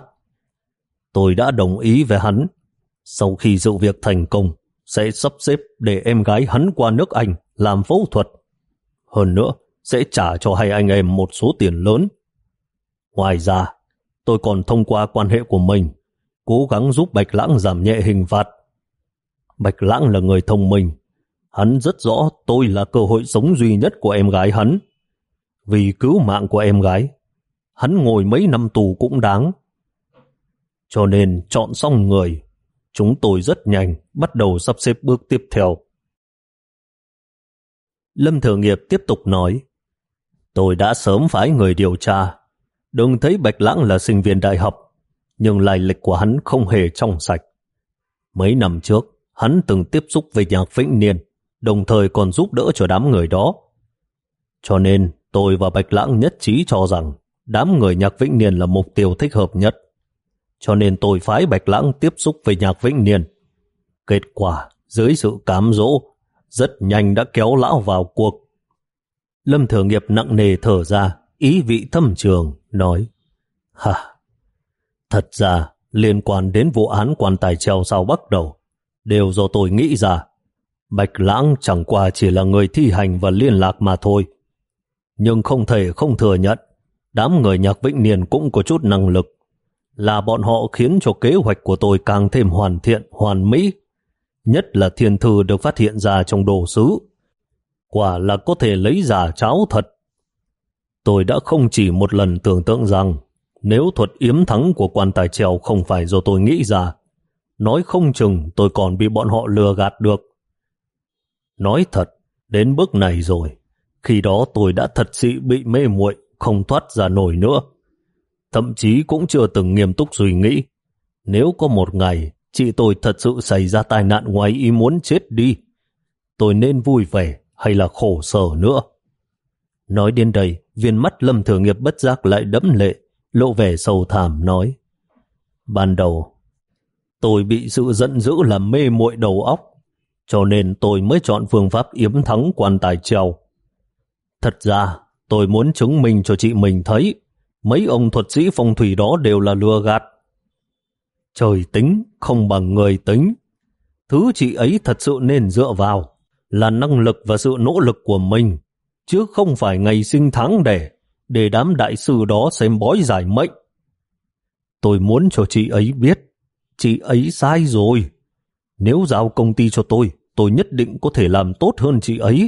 Tôi đã đồng ý với hắn. Sau khi sự việc thành công, sẽ sắp xếp để em gái hắn qua nước Anh làm phẫu thuật. Hơn nữa, sẽ trả cho hai anh em một số tiền lớn. Ngoài ra, tôi còn thông qua quan hệ của mình, cố gắng giúp Bạch Lãng giảm nhẹ hình phạt. Bạch Lãng là người thông minh. Hắn rất rõ tôi là cơ hội sống duy nhất của em gái hắn. Vì cứu mạng của em gái, hắn ngồi mấy năm tù cũng đáng. cho nên chọn xong người, chúng tôi rất nhanh bắt đầu sắp xếp bước tiếp theo. Lâm Thừa Nghiệp tiếp tục nói, tôi đã sớm phái người điều tra, đừng thấy Bạch Lãng là sinh viên đại học, nhưng lai lịch của hắn không hề trong sạch. Mấy năm trước, hắn từng tiếp xúc với Nhạc Vĩnh Niên, đồng thời còn giúp đỡ cho đám người đó. Cho nên tôi và Bạch Lãng nhất trí cho rằng đám người Nhạc Vĩnh Niên là mục tiêu thích hợp nhất. Cho nên tôi phái Bạch Lãng tiếp xúc với Nhạc Vĩnh Niên. Kết quả, dưới sự cám dỗ, rất nhanh đã kéo lão vào cuộc. Lâm Thừa Nghiệp nặng nề thở ra, ý vị thâm trường, nói, hả, thật ra liên quan đến vụ án quan tài treo sao bắt đầu, đều do tôi nghĩ ra. Bạch Lãng chẳng qua chỉ là người thi hành và liên lạc mà thôi. Nhưng không thể không thừa nhận, đám người Nhạc Vĩnh Niên cũng có chút năng lực. Là bọn họ khiến cho kế hoạch của tôi càng thêm hoàn thiện, hoàn mỹ. Nhất là thiên thư được phát hiện ra trong đồ sứ. Quả là có thể lấy giả cháo thật. Tôi đã không chỉ một lần tưởng tượng rằng nếu thuật yếm thắng của quan tài treo không phải do tôi nghĩ ra, nói không chừng tôi còn bị bọn họ lừa gạt được. Nói thật, đến bước này rồi, khi đó tôi đã thật sự bị mê muội, không thoát ra nổi nữa. Thậm chí cũng chưa từng nghiêm túc suy nghĩ, nếu có một ngày chị tôi thật sự xảy ra tai nạn ngoài ý muốn chết đi, tôi nên vui vẻ hay là khổ sở nữa. Nói đến đây, viên mắt Lâm Thừa Nghiệp bất giác lại đẫm lệ, lộ vẻ sầu thảm nói, ban đầu tôi bị sự giận dữ làm mê muội đầu óc, cho nên tôi mới chọn phương pháp yếm thắng quan tài treo. Thật ra, tôi muốn chứng minh cho chị mình thấy mấy ông thuật sĩ phong thủy đó đều là lừa gạt. Trời tính không bằng người tính. Thứ chị ấy thật sự nên dựa vào là năng lực và sự nỗ lực của mình, chứ không phải ngày sinh tháng đẻ để đám đại sư đó xem bói giải mệnh. Tôi muốn cho chị ấy biết chị ấy sai rồi. Nếu giao công ty cho tôi, tôi nhất định có thể làm tốt hơn chị ấy.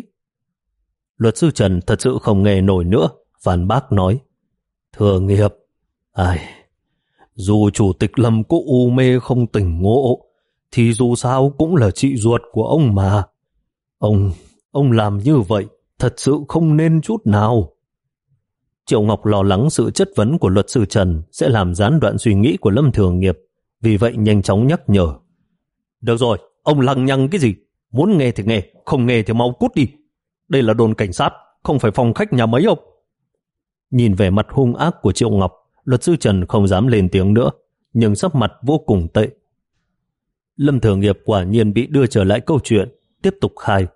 Luật sư Trần thật sự không nghe nổi nữa, phản bác nói, Thừa Nghiệp, ai, dù chủ tịch Lâm có u mê không tỉnh ngộ, thì dù sao cũng là chị ruột của ông mà. Ông, ông làm như vậy thật sự không nên chút nào. Triệu Ngọc lo lắng sự chất vấn của luật sư Trần sẽ làm gián đoạn suy nghĩ của Lâm Thừa Nghiệp, vì vậy nhanh chóng nhắc nhở. Được rồi, ông lằng nhằng cái gì? Muốn nghe thì nghe, không nghe thì mau cút đi. Đây là đồn cảnh sát, không phải phòng khách nhà mấy ông. Nhìn vẻ mặt hung ác của Triệu Ngọc, luật sư Trần không dám lên tiếng nữa, nhưng sắc mặt vô cùng tệ. Lâm Thừa Nghiệp quả nhiên bị đưa trở lại câu chuyện, tiếp tục khai.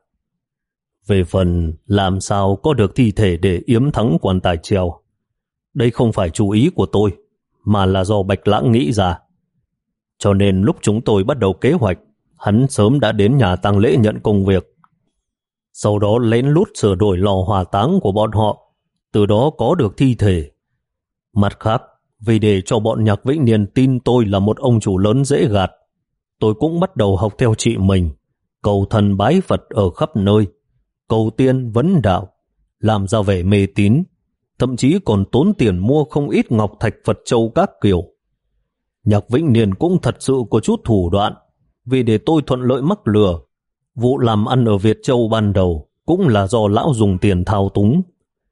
Về phần làm sao có được thi thể để yếm thắng quan tài treo, đây không phải chủ ý của tôi, mà là do Bạch Lãng nghĩ ra. Cho nên lúc chúng tôi bắt đầu kế hoạch, hắn sớm đã đến nhà tang lễ nhận công việc. Sau đó lén lút sửa đổi lò hỏa táng của bọn họ, từ đó có được thi thể. Mặt khác, vì để cho bọn Nhạc Vĩnh Niên tin tôi là một ông chủ lớn dễ gạt, tôi cũng bắt đầu học theo chị mình, cầu thần bái Phật ở khắp nơi, cầu tiên vấn đạo, làm ra vẻ mê tín, thậm chí còn tốn tiền mua không ít ngọc thạch Phật châu các kiểu. Nhạc Vĩnh Niên cũng thật sự có chút thủ đoạn, vì để tôi thuận lợi mắc lừa. Vụ làm ăn ở Việt Châu ban đầu cũng là do lão dùng tiền thao túng.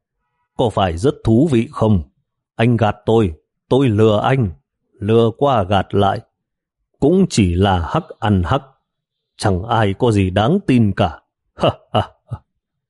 Có phải rất thú vị không? Anh gạt tôi, tôi lừa anh, lừa qua gạt lại. Cũng chỉ là hắc ăn hắc, chẳng ai có gì đáng tin cả. Ha ha ha.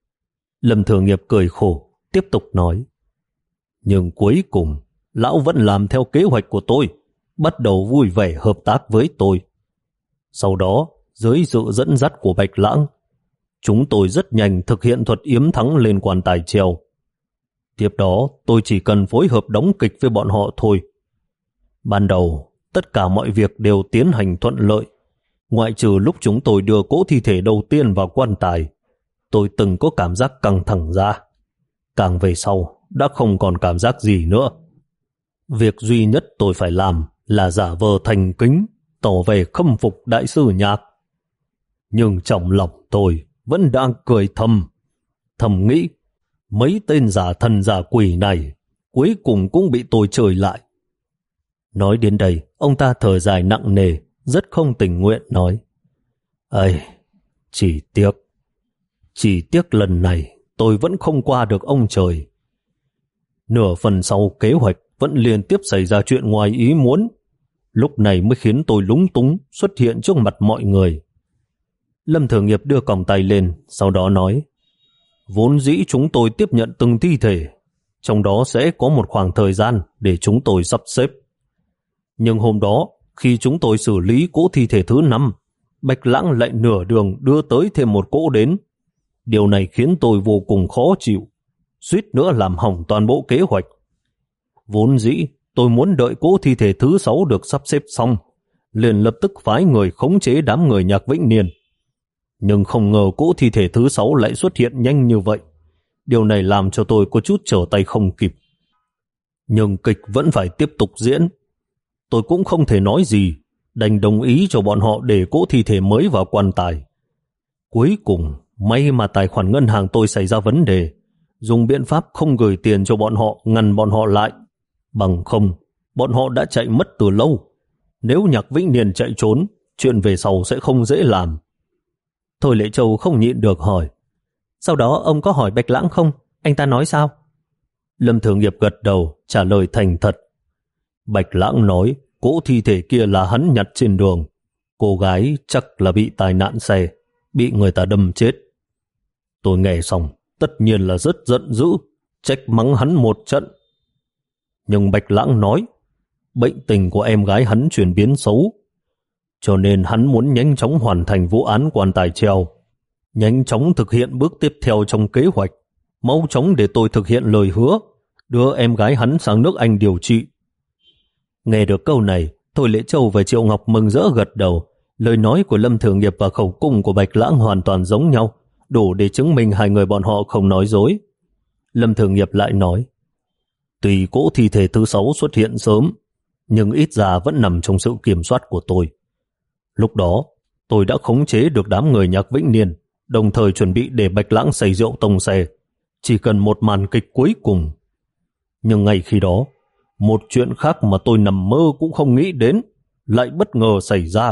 Lâm Thừa Nghiệp cười khổ, tiếp tục nói. Nhưng cuối cùng, lão vẫn làm theo kế hoạch của tôi, bắt đầu vui vẻ hợp tác với tôi. Sau đó, dưới sự dẫn dắt của Bạch Lãng, chúng tôi rất nhanh thực hiện thuật yếm thắng lên quan tài treo. Tiếp đó, tôi chỉ cần phối hợp đóng kịch với bọn họ thôi. Ban đầu, tất cả mọi việc đều tiến hành thuận lợi, ngoại trừ lúc chúng tôi đưa cỗ thi thể đầu tiên vào quan tài. Tôi từng có cảm giác căng thẳng ra. Càng về sau, đã không còn cảm giác gì nữa. Việc duy nhất tôi phải làm là giả vờ thành kính, tỏ vẻ khâm phục đại sư Nhạc. Nhưng trong lòng tôi vẫn đang cười thầm, thầm nghĩ, mấy tên giả thần giả quỷ này cuối cùng cũng bị tôi chơi lại. Nói đến đây, ông ta thở dài nặng nề, rất không tình nguyện nói: Ây, chỉ tiếc, chỉ tiếc lần này tôi vẫn không qua được ông trời. Nửa phần sau kế hoạch vẫn liên tiếp xảy ra chuyện ngoài ý muốn, lúc này mới khiến tôi lúng túng xuất hiện trước mặt mọi người. Lâm Thường Nghiệp đưa còng tay lên, sau đó nói: Vốn dĩ chúng tôi tiếp nhận từng thi thể, trong đó sẽ có một khoảng thời gian để chúng tôi sắp xếp. Nhưng hôm đó, khi chúng tôi xử lý cỗ thi thể thứ năm, Bạch Lãng lại nửa đường đưa tới thêm một cỗ đến. Điều này khiến tôi vô cùng khó chịu, suýt nữa làm hỏng toàn bộ kế hoạch. Vốn dĩ tôi muốn đợi cỗ thi thể thứ sáu được sắp xếp xong, liền lập tức phái người khống chế đám người Nhạc Vĩnh Niên. Nhưng không ngờ cỗ thi thể thứ sáu lại xuất hiện nhanh như vậy. Điều này làm cho tôi có chút trở tay không kịp. Nhưng kịch vẫn phải tiếp tục diễn. Tôi cũng không thể nói gì, đành đồng ý cho bọn họ để cỗ thi thể mới vào quan tài. Cuối cùng, may mà tài khoản ngân hàng tôi xảy ra vấn đề, dùng biện pháp không gửi tiền cho bọn họ, ngăn bọn họ lại. Bằng không, bọn họ đã chạy mất từ lâu. Nếu Nhạc Vĩnh Niên chạy trốn, chuyện về sau sẽ không dễ làm. Thôi Lệ Châu không nhịn được hỏi: Sau đó ông có hỏi Bạch Lãng không? Anh ta nói sao? Lâm Thường Nghiệp gật đầu, trả lời thành thật. Bạch Lãng nói cỗ thi thể kia là hắn nhặt trên đường. Cô gái chắc là bị tai nạn xe, bị người ta đâm chết. Tôi nghe xong, tất nhiên là rất giận dữ, trách mắng hắn một trận. Nhưng Bạch Lãng nói bệnh tình của em gái hắn chuyển biến xấu, cho nên hắn muốn nhanh chóng hoàn thành vụ án quan tài treo, nhanh chóng thực hiện bước tiếp theo trong kế hoạch, mau chóng để tôi thực hiện lời hứa, đưa em gái hắn sang nước Anh điều trị. Nghe được câu này, Thôi Lễ Châu và Triệu Ngọc mừng rỡ gật đầu. Lời nói của Lâm Thường Nghiệp và khẩu cung của Bạch Lãng hoàn toàn giống nhau, đủ để chứng minh hai người bọn họ không nói dối. Lâm Thường Nghiệp lại nói: Tuy cỗ thi thể thứ sáu xuất hiện sớm, nhưng ít ra vẫn nằm trong sự kiểm soát của tôi. Lúc đó, tôi đã khống chế được đám người Nhạc Vĩnh Niên, đồng thời chuẩn bị để Bạch Lãng say rượu tông xe, chỉ cần một màn kịch cuối cùng. Nhưng ngay khi đó, một chuyện khác mà tôi nằm mơ cũng không nghĩ đến lại bất ngờ xảy ra.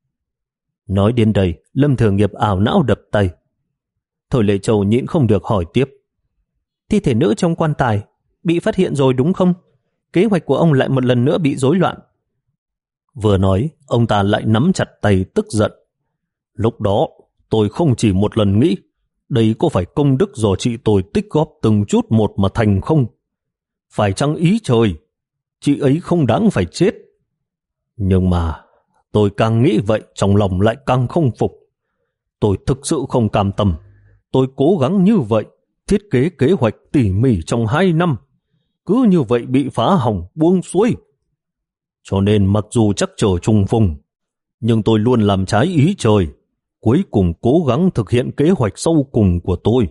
Nói đến đây, Lâm Thường Nghiệp ảo não đập tay. Thôi Lệ Châu nhịn không được hỏi tiếp: Thi thể nữ trong quan tài bị phát hiện rồi đúng không? Kế hoạch của ông lại một lần nữa bị rối loạn. Vừa nói, ông ta lại nắm chặt tay tức giận. Lúc đó, tôi không chỉ một lần nghĩ đây có phải công đức do chị tôi tích góp từng chút một mà thành không? Phải chăng ý trời, chị ấy không đáng phải chết? Nhưng mà tôi càng nghĩ vậy, trong lòng lại càng không phục. Tôi thực sự không cam tâm. Tôi cố gắng như vậy, thiết kế kế hoạch tỉ mỉ trong hai năm, cứ như vậy bị phá hỏng buông xuôi. Cho nên mặc dù chắc trở trùng phùng, nhưng tôi luôn làm trái ý trời, cuối cùng cố gắng thực hiện kế hoạch sau cùng của tôi.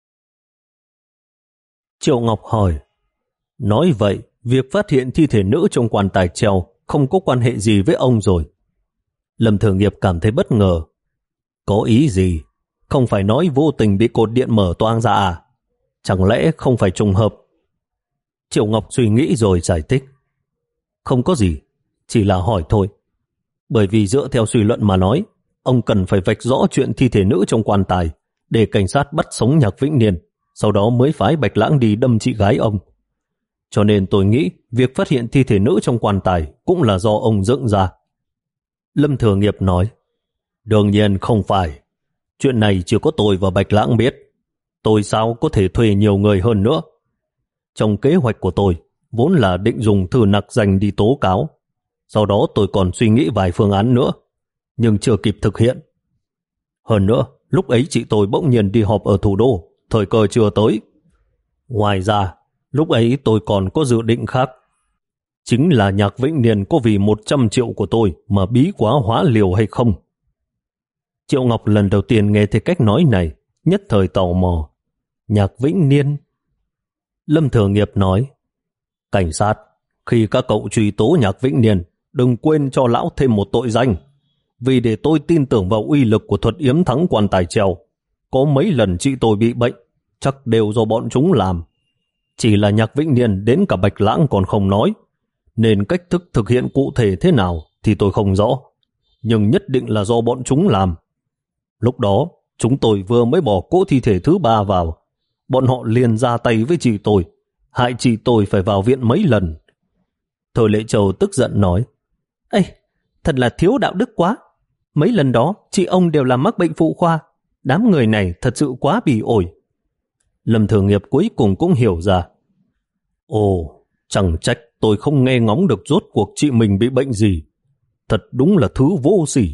Triệu Ngọc hỏi: Nói vậy, việc phát hiện thi thể nữ trong quan tài treo không có quan hệ gì với ông rồi? Lâm Thường Nghiệp cảm thấy bất ngờ. Có ý gì? Không phải nói vô tình bị cột điện mở toang ra à? Chẳng lẽ không phải trùng hợp? Triệu Ngọc suy nghĩ rồi giải thích: Không có gì, chỉ là hỏi thôi. Bởi vì dựa theo suy luận mà nói, ông cần phải vạch rõ chuyện thi thể nữ trong quan tài để cảnh sát bắt sống Nhạc Vĩnh Niên, sau đó mới phái Bạch Lãng đi đâm chị gái ông. Cho nên tôi nghĩ việc phát hiện thi thể nữ trong quan tài cũng là do ông dựng ra. Lâm Thường Nghiệp nói: Đương nhiên không phải. Chuyện này chỉ có tôi và Bạch Lãng biết. Tôi sao có thể thuê nhiều người hơn nữa? Trong kế hoạch của tôi, vốn là định dùng Thư Nặc Danh đi tố cáo. Sau đó tôi còn suy nghĩ vài phương án nữa, nhưng chưa kịp thực hiện. Hơn nữa, lúc ấy chị tôi bỗng nhiên đi họp ở thủ đô, thời cơ chưa tới. Ngoài ra, lúc ấy tôi còn có dự định khác. Chính là Nhạc Vĩnh Niên có vì một trăm triệu của tôi mà bí quá hóa liều hay không? Triệu Ngọc lần đầu tiên nghe thấy cách nói này, nhất thời tò mò. Nhạc Vĩnh Niên? Lâm Thường Nghiệp nói: Cảnh sát, khi các cậu truy tố Nhạc Vĩnh Niên, đừng quên cho lão thêm một tội danh. Vì để tôi tin tưởng vào uy lực của thuật yếm thắng quan tài treo, có mấy lần chị tôi bị bệnh, chắc đều do bọn chúng làm. Chỉ là Nhạc Vĩnh Niên đến cả Bạch Lãng còn không nói. nên cách thức thực hiện cụ thể thế nào thì tôi không rõ, nhưng nhất định là do bọn chúng làm. Lúc đó, chúng tôi vừa mới bỏ cỗ thi thể thứ ba vào, bọn họ liền ra tay với chị tôi, hại chị tôi phải vào viện mấy lần. Thôi Lệ Châu tức giận nói, Ê, thật là thiếu đạo đức quá. Mấy lần đó, chị ông đều là mắc bệnh phụ khoa. Đám người này thật sự quá bỉ ổi. Lâm Thường Nghiệp cuối cùng cũng hiểu ra. Ồ, chẳng trách tôi không nghe ngóng được rốt cuộc chị mình bị bệnh gì. Thật đúng là thứ vô sỉ.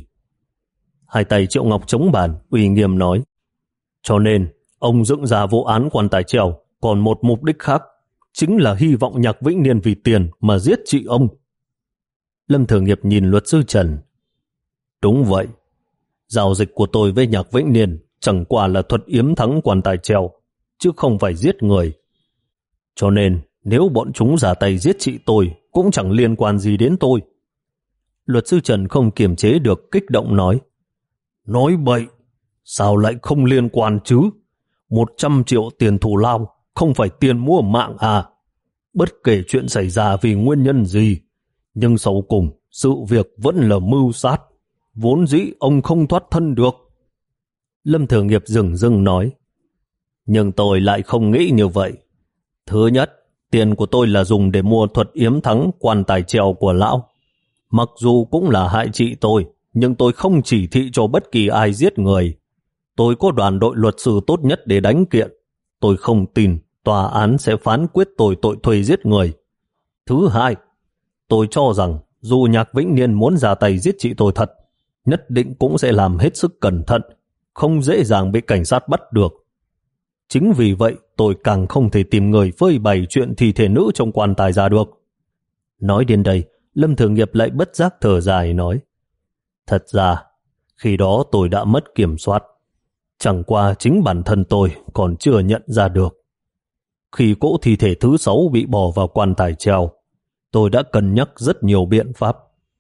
Hai tay Triệu Ngọc chống bàn, uy nghiêm nói. Cho nên, ông dựng ra vụ án quan tài treo còn một mục đích khác, chính là hy vọng Nhạc Vĩnh Niên vì tiền mà giết chị ông. Lâm Thường Nghiệp nhìn luật sư Trần. Đúng vậy. Giao dịch của tôi với Nhạc Vĩnh Niên chẳng qua là thuật yếm thắng quan tài treo, chứ không phải giết người. Cho nên, nếu bọn chúng ra tay giết chị tôi, cũng chẳng liên quan gì đến tôi. Luật sư Trần không kiềm chế được, kích động nói. Nói bậy, sao lại không liên quan chứ? Một trăm triệu tiền thù lao, không phải tiền mua mạng à? Bất kể chuyện xảy ra vì nguyên nhân gì, nhưng sau cùng, sự việc vẫn là mưu sát. Vốn dĩ ông không thoát thân được. Lâm Thường Nghiệp dừng dừng nói. Nhưng tôi lại không nghĩ như vậy. Thứ nhất, tiền của tôi là dùng để mua thuật yếm thắng quan tài treo của lão. Mặc dù cũng là hại chị tôi, nhưng tôi không chỉ thị cho bất kỳ ai giết người. Tôi có đoàn đội luật sư tốt nhất để đánh kiện. Tôi không tin tòa án sẽ phán quyết tôi tội thuê giết người. Thứ hai, tôi cho rằng dù Nhạc Vĩnh Niên muốn ra tay giết chị tôi thật, nhất định cũng sẽ làm hết sức cẩn thận, không dễ dàng bị cảnh sát bắt được. Chính vì vậy tôi càng không thể tìm người phơi bày chuyện thi thể nữ trong quan tài ra được. Nói đến đây, Lâm Thường Nghiệp lại bất giác thở dài nói. Thật ra, khi đó tôi đã mất kiểm soát. Chẳng qua chính bản thân tôi còn chưa nhận ra được. Khi cỗ thi thể thứ sáu bị bỏ vào quan tài treo, tôi đã cân nhắc rất nhiều biện pháp.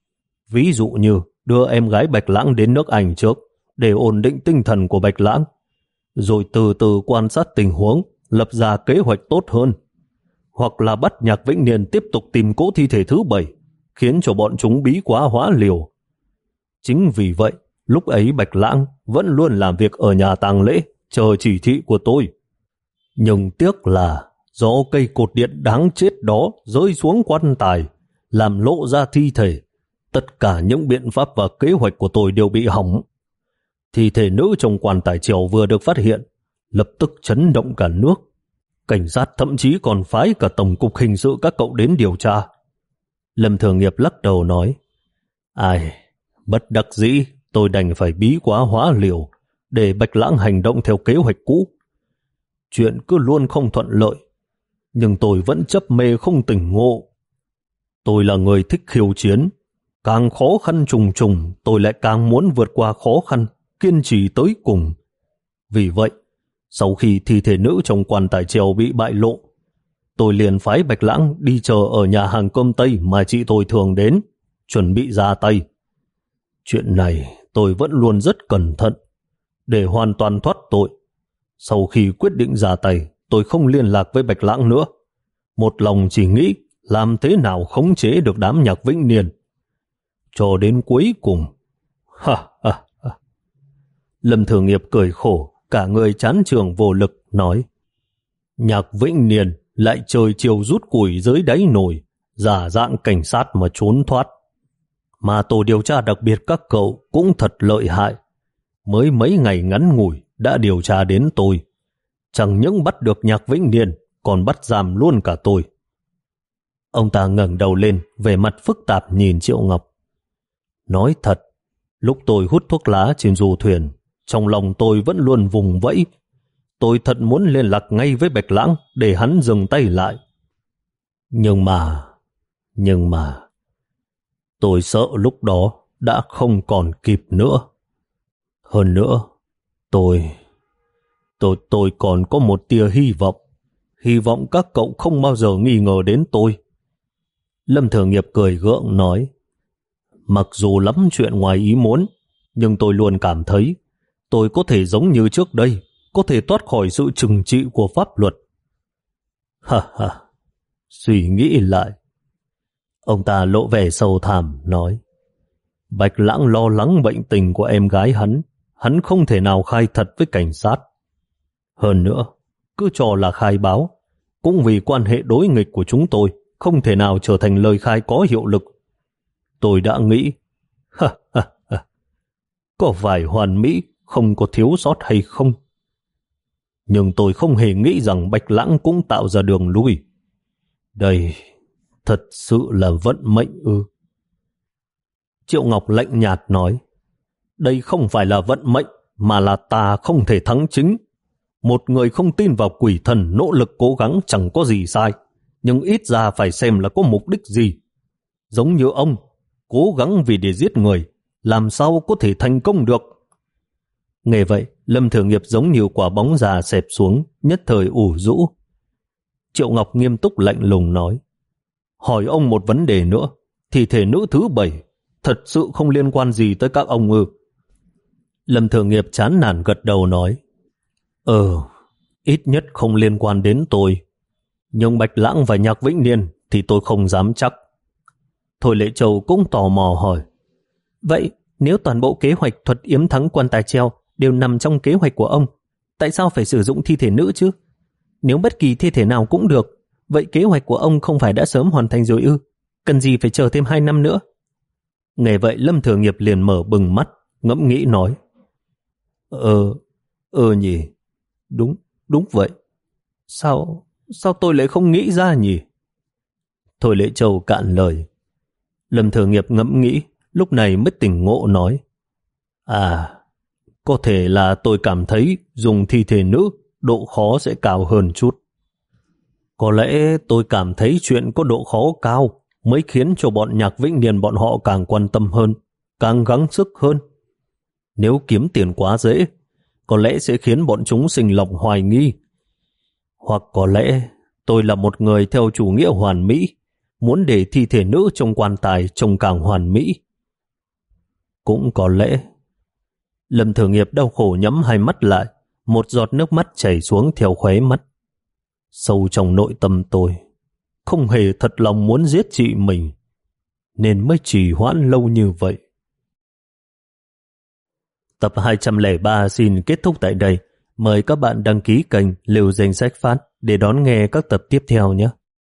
Ví dụ như đưa em gái Bạch Lãng đến nước Anh trước để ổn định tinh thần của Bạch Lãng, rồi từ từ quan sát tình huống, lập ra kế hoạch tốt hơn. Hoặc là bắt Nhạc Vĩnh Niên tiếp tục tìm cỗ thi thể thứ bảy, khiến cho bọn chúng bí quá hóa liều. Chính vì vậy, lúc ấy Bạch Lãng vẫn luôn làm việc ở nhà tang lễ, chờ chỉ thị của tôi. Nhưng tiếc là do cây cột điện đáng chết đó rơi xuống quan tài, làm lộ ra thi thể, tất cả những biện pháp và kế hoạch của tôi đều bị hỏng. Thi thể nữ trong quan tài treo vừa được phát hiện, lập tức chấn động cả nước. Cảnh sát thậm chí còn phái cả Tổng cục Hình sự các cậu đến điều tra. Lâm Thường Nghiệp lắc đầu nói, ai, bất đắc dĩ tôi đành phải bí quá hóa liều để Bạch Lãng hành động theo kế hoạch cũ. Chuyện cứ luôn không thuận lợi, nhưng tôi vẫn chấp mê không tỉnh ngộ. Tôi là người thích khiêu chiến, càng khó khăn trùng trùng tôi lại càng muốn vượt qua khó khăn, kiên trì tới cùng. Vì vậy, sau khi thi thể nữ trong quan tài treo bị bại lộ, tôi liền phái Bạch Lãng đi chờ ở nhà hàng cơm Tây mà chị tôi thường đến, chuẩn bị ra tay. Chuyện này tôi vẫn luôn rất cẩn thận, để hoàn toàn thoát tội. Sau khi quyết định ra tay, tôi không liên lạc với Bạch Lãng nữa. Một lòng chỉ nghĩ làm thế nào khống chế được đám Nhạc Vĩnh Niên. Cho đến cuối cùng, ha ha ha. Lâm Thường Nghiệp cười khổ, cả người chán trường vô lực, nói, Nhạc Vĩnh Niên lại trời chiều rút củi dưới đáy nồi, giả dạng cảnh sát mà trốn thoát. Mà tổ điều tra đặc biệt các cậu cũng thật lợi hại. Mới mấy ngày ngắn ngủi đã điều tra đến tôi. Chẳng những bắt được Nhạc Vĩnh Niên, còn bắt giam luôn cả tôi. Ông ta ngẩng đầu lên, vẻ mặt phức tạp nhìn Triệu Ngọc. Nói thật, lúc tôi hút thuốc lá trên du thuyền, trong lòng tôi vẫn luôn vùng vẫy. Tôi thật muốn liên lạc ngay với Bạch Lãng để hắn dừng tay lại. Nhưng mà, nhưng mà, tôi sợ lúc đó đã không còn kịp nữa. Hơn nữa, tôi, tôi, tôi còn có một tia hy vọng. Hy vọng các cậu không bao giờ nghi ngờ đến tôi. Lâm Thường Nghiệp cười gượng nói, mặc dù lắm chuyện ngoài ý muốn, nhưng tôi luôn cảm thấy tôi có thể giống như trước đây, có thể thoát khỏi sự trừng trị của pháp luật. Ha ha, suy nghĩ lại. Ông ta lộ vẻ sầu thảm, nói: Bạch Lãng lo lắng bệnh tình của em gái hắn, hắn không thể nào khai thật với cảnh sát. Hơn nữa, cứ cho là khai báo, cũng vì quan hệ đối nghịch của chúng tôi, không thể nào trở thành lời khai có hiệu lực. Tôi đã nghĩ, ha ha ha, có phải hoàn mỹ không có thiếu sót hay không? Nhưng tôi không hề nghĩ rằng Bạch Lãng cũng tạo ra đường lui. Đây thật sự là vận mệnh ư? Triệu Ngọc lạnh nhạt nói: Đây không phải là vận mệnh, mà là ta không thể thắng chính. Một người không tin vào quỷ thần nỗ lực cố gắng chẳng có gì sai, nhưng ít ra phải xem là có mục đích gì. Giống như ông, cố gắng vì để giết người, làm sao có thể thành công được? Nghe vậy, Lâm Thừa Nghiệp giống như quả bóng già xẹp xuống, nhất thời ủ rũ. Triệu Ngọc nghiêm túc lạnh lùng nói: Hỏi ông một vấn đề nữa, thi thể nữ thứ bảy thật sự không liên quan gì tới các ông ư? Lâm Thừa Nghiệp chán nản gật đầu nói: Ờ, ít nhất không liên quan đến tôi. Nhưng Bạch Lãng và Nhạc Vĩnh Niên thì tôi không dám chắc. Thôi Lệ Châu cũng tò mò hỏi: Vậy nếu toàn bộ kế hoạch thuật yếm thắng quan tài treo đều nằm trong kế hoạch của ông, tại sao phải sử dụng thi thể nữ chứ? Nếu bất kỳ thi thể nào cũng được, vậy kế hoạch của ông không phải đã sớm hoàn thành rồi ư? Cần gì phải chờ thêm hai năm nữa? Nghe vậy Lâm Thừa Nghiệp liền mở bừng mắt, ngẫm nghĩ nói: Ờ, ờ nhỉ, đúng, đúng vậy. Sao, sao tôi lại không nghĩ ra nhỉ? Thôi Lệ Châu cạn lời. Lâm Thừa Nghiệp ngẫm nghĩ, lúc này mới tỉnh ngộ nói: À, có thể là tôi cảm thấy dùng thi thể nữ độ khó sẽ cao hơn chút. Có lẽ tôi cảm thấy chuyện có độ khó cao mới khiến cho bọn Nhạc Vĩnh Niên bọn họ càng quan tâm hơn, càng gắng sức hơn. Nếu kiếm tiền quá dễ, có lẽ sẽ khiến bọn chúng sinh lòng hoài nghi. Hoặc có lẽ tôi là một người theo chủ nghĩa hoàn mỹ, muốn để thi thể nữ trong quan tài trông càng hoàn mỹ. Cũng có lẽ. Lâm Thừa Nghiệp đau khổ nhắm hai mắt lại, một giọt nước mắt chảy xuống theo khóe mắt. Sâu trong nội tâm tôi, không hề thật lòng muốn giết chị mình, nên mới trì hoãn lâu như vậy. Tập hai trăm lẻ ba xin kết thúc tại đây. Mời các bạn đăng ký kênh Liều Danh Sách Phát để đón nghe các tập tiếp theo nhé.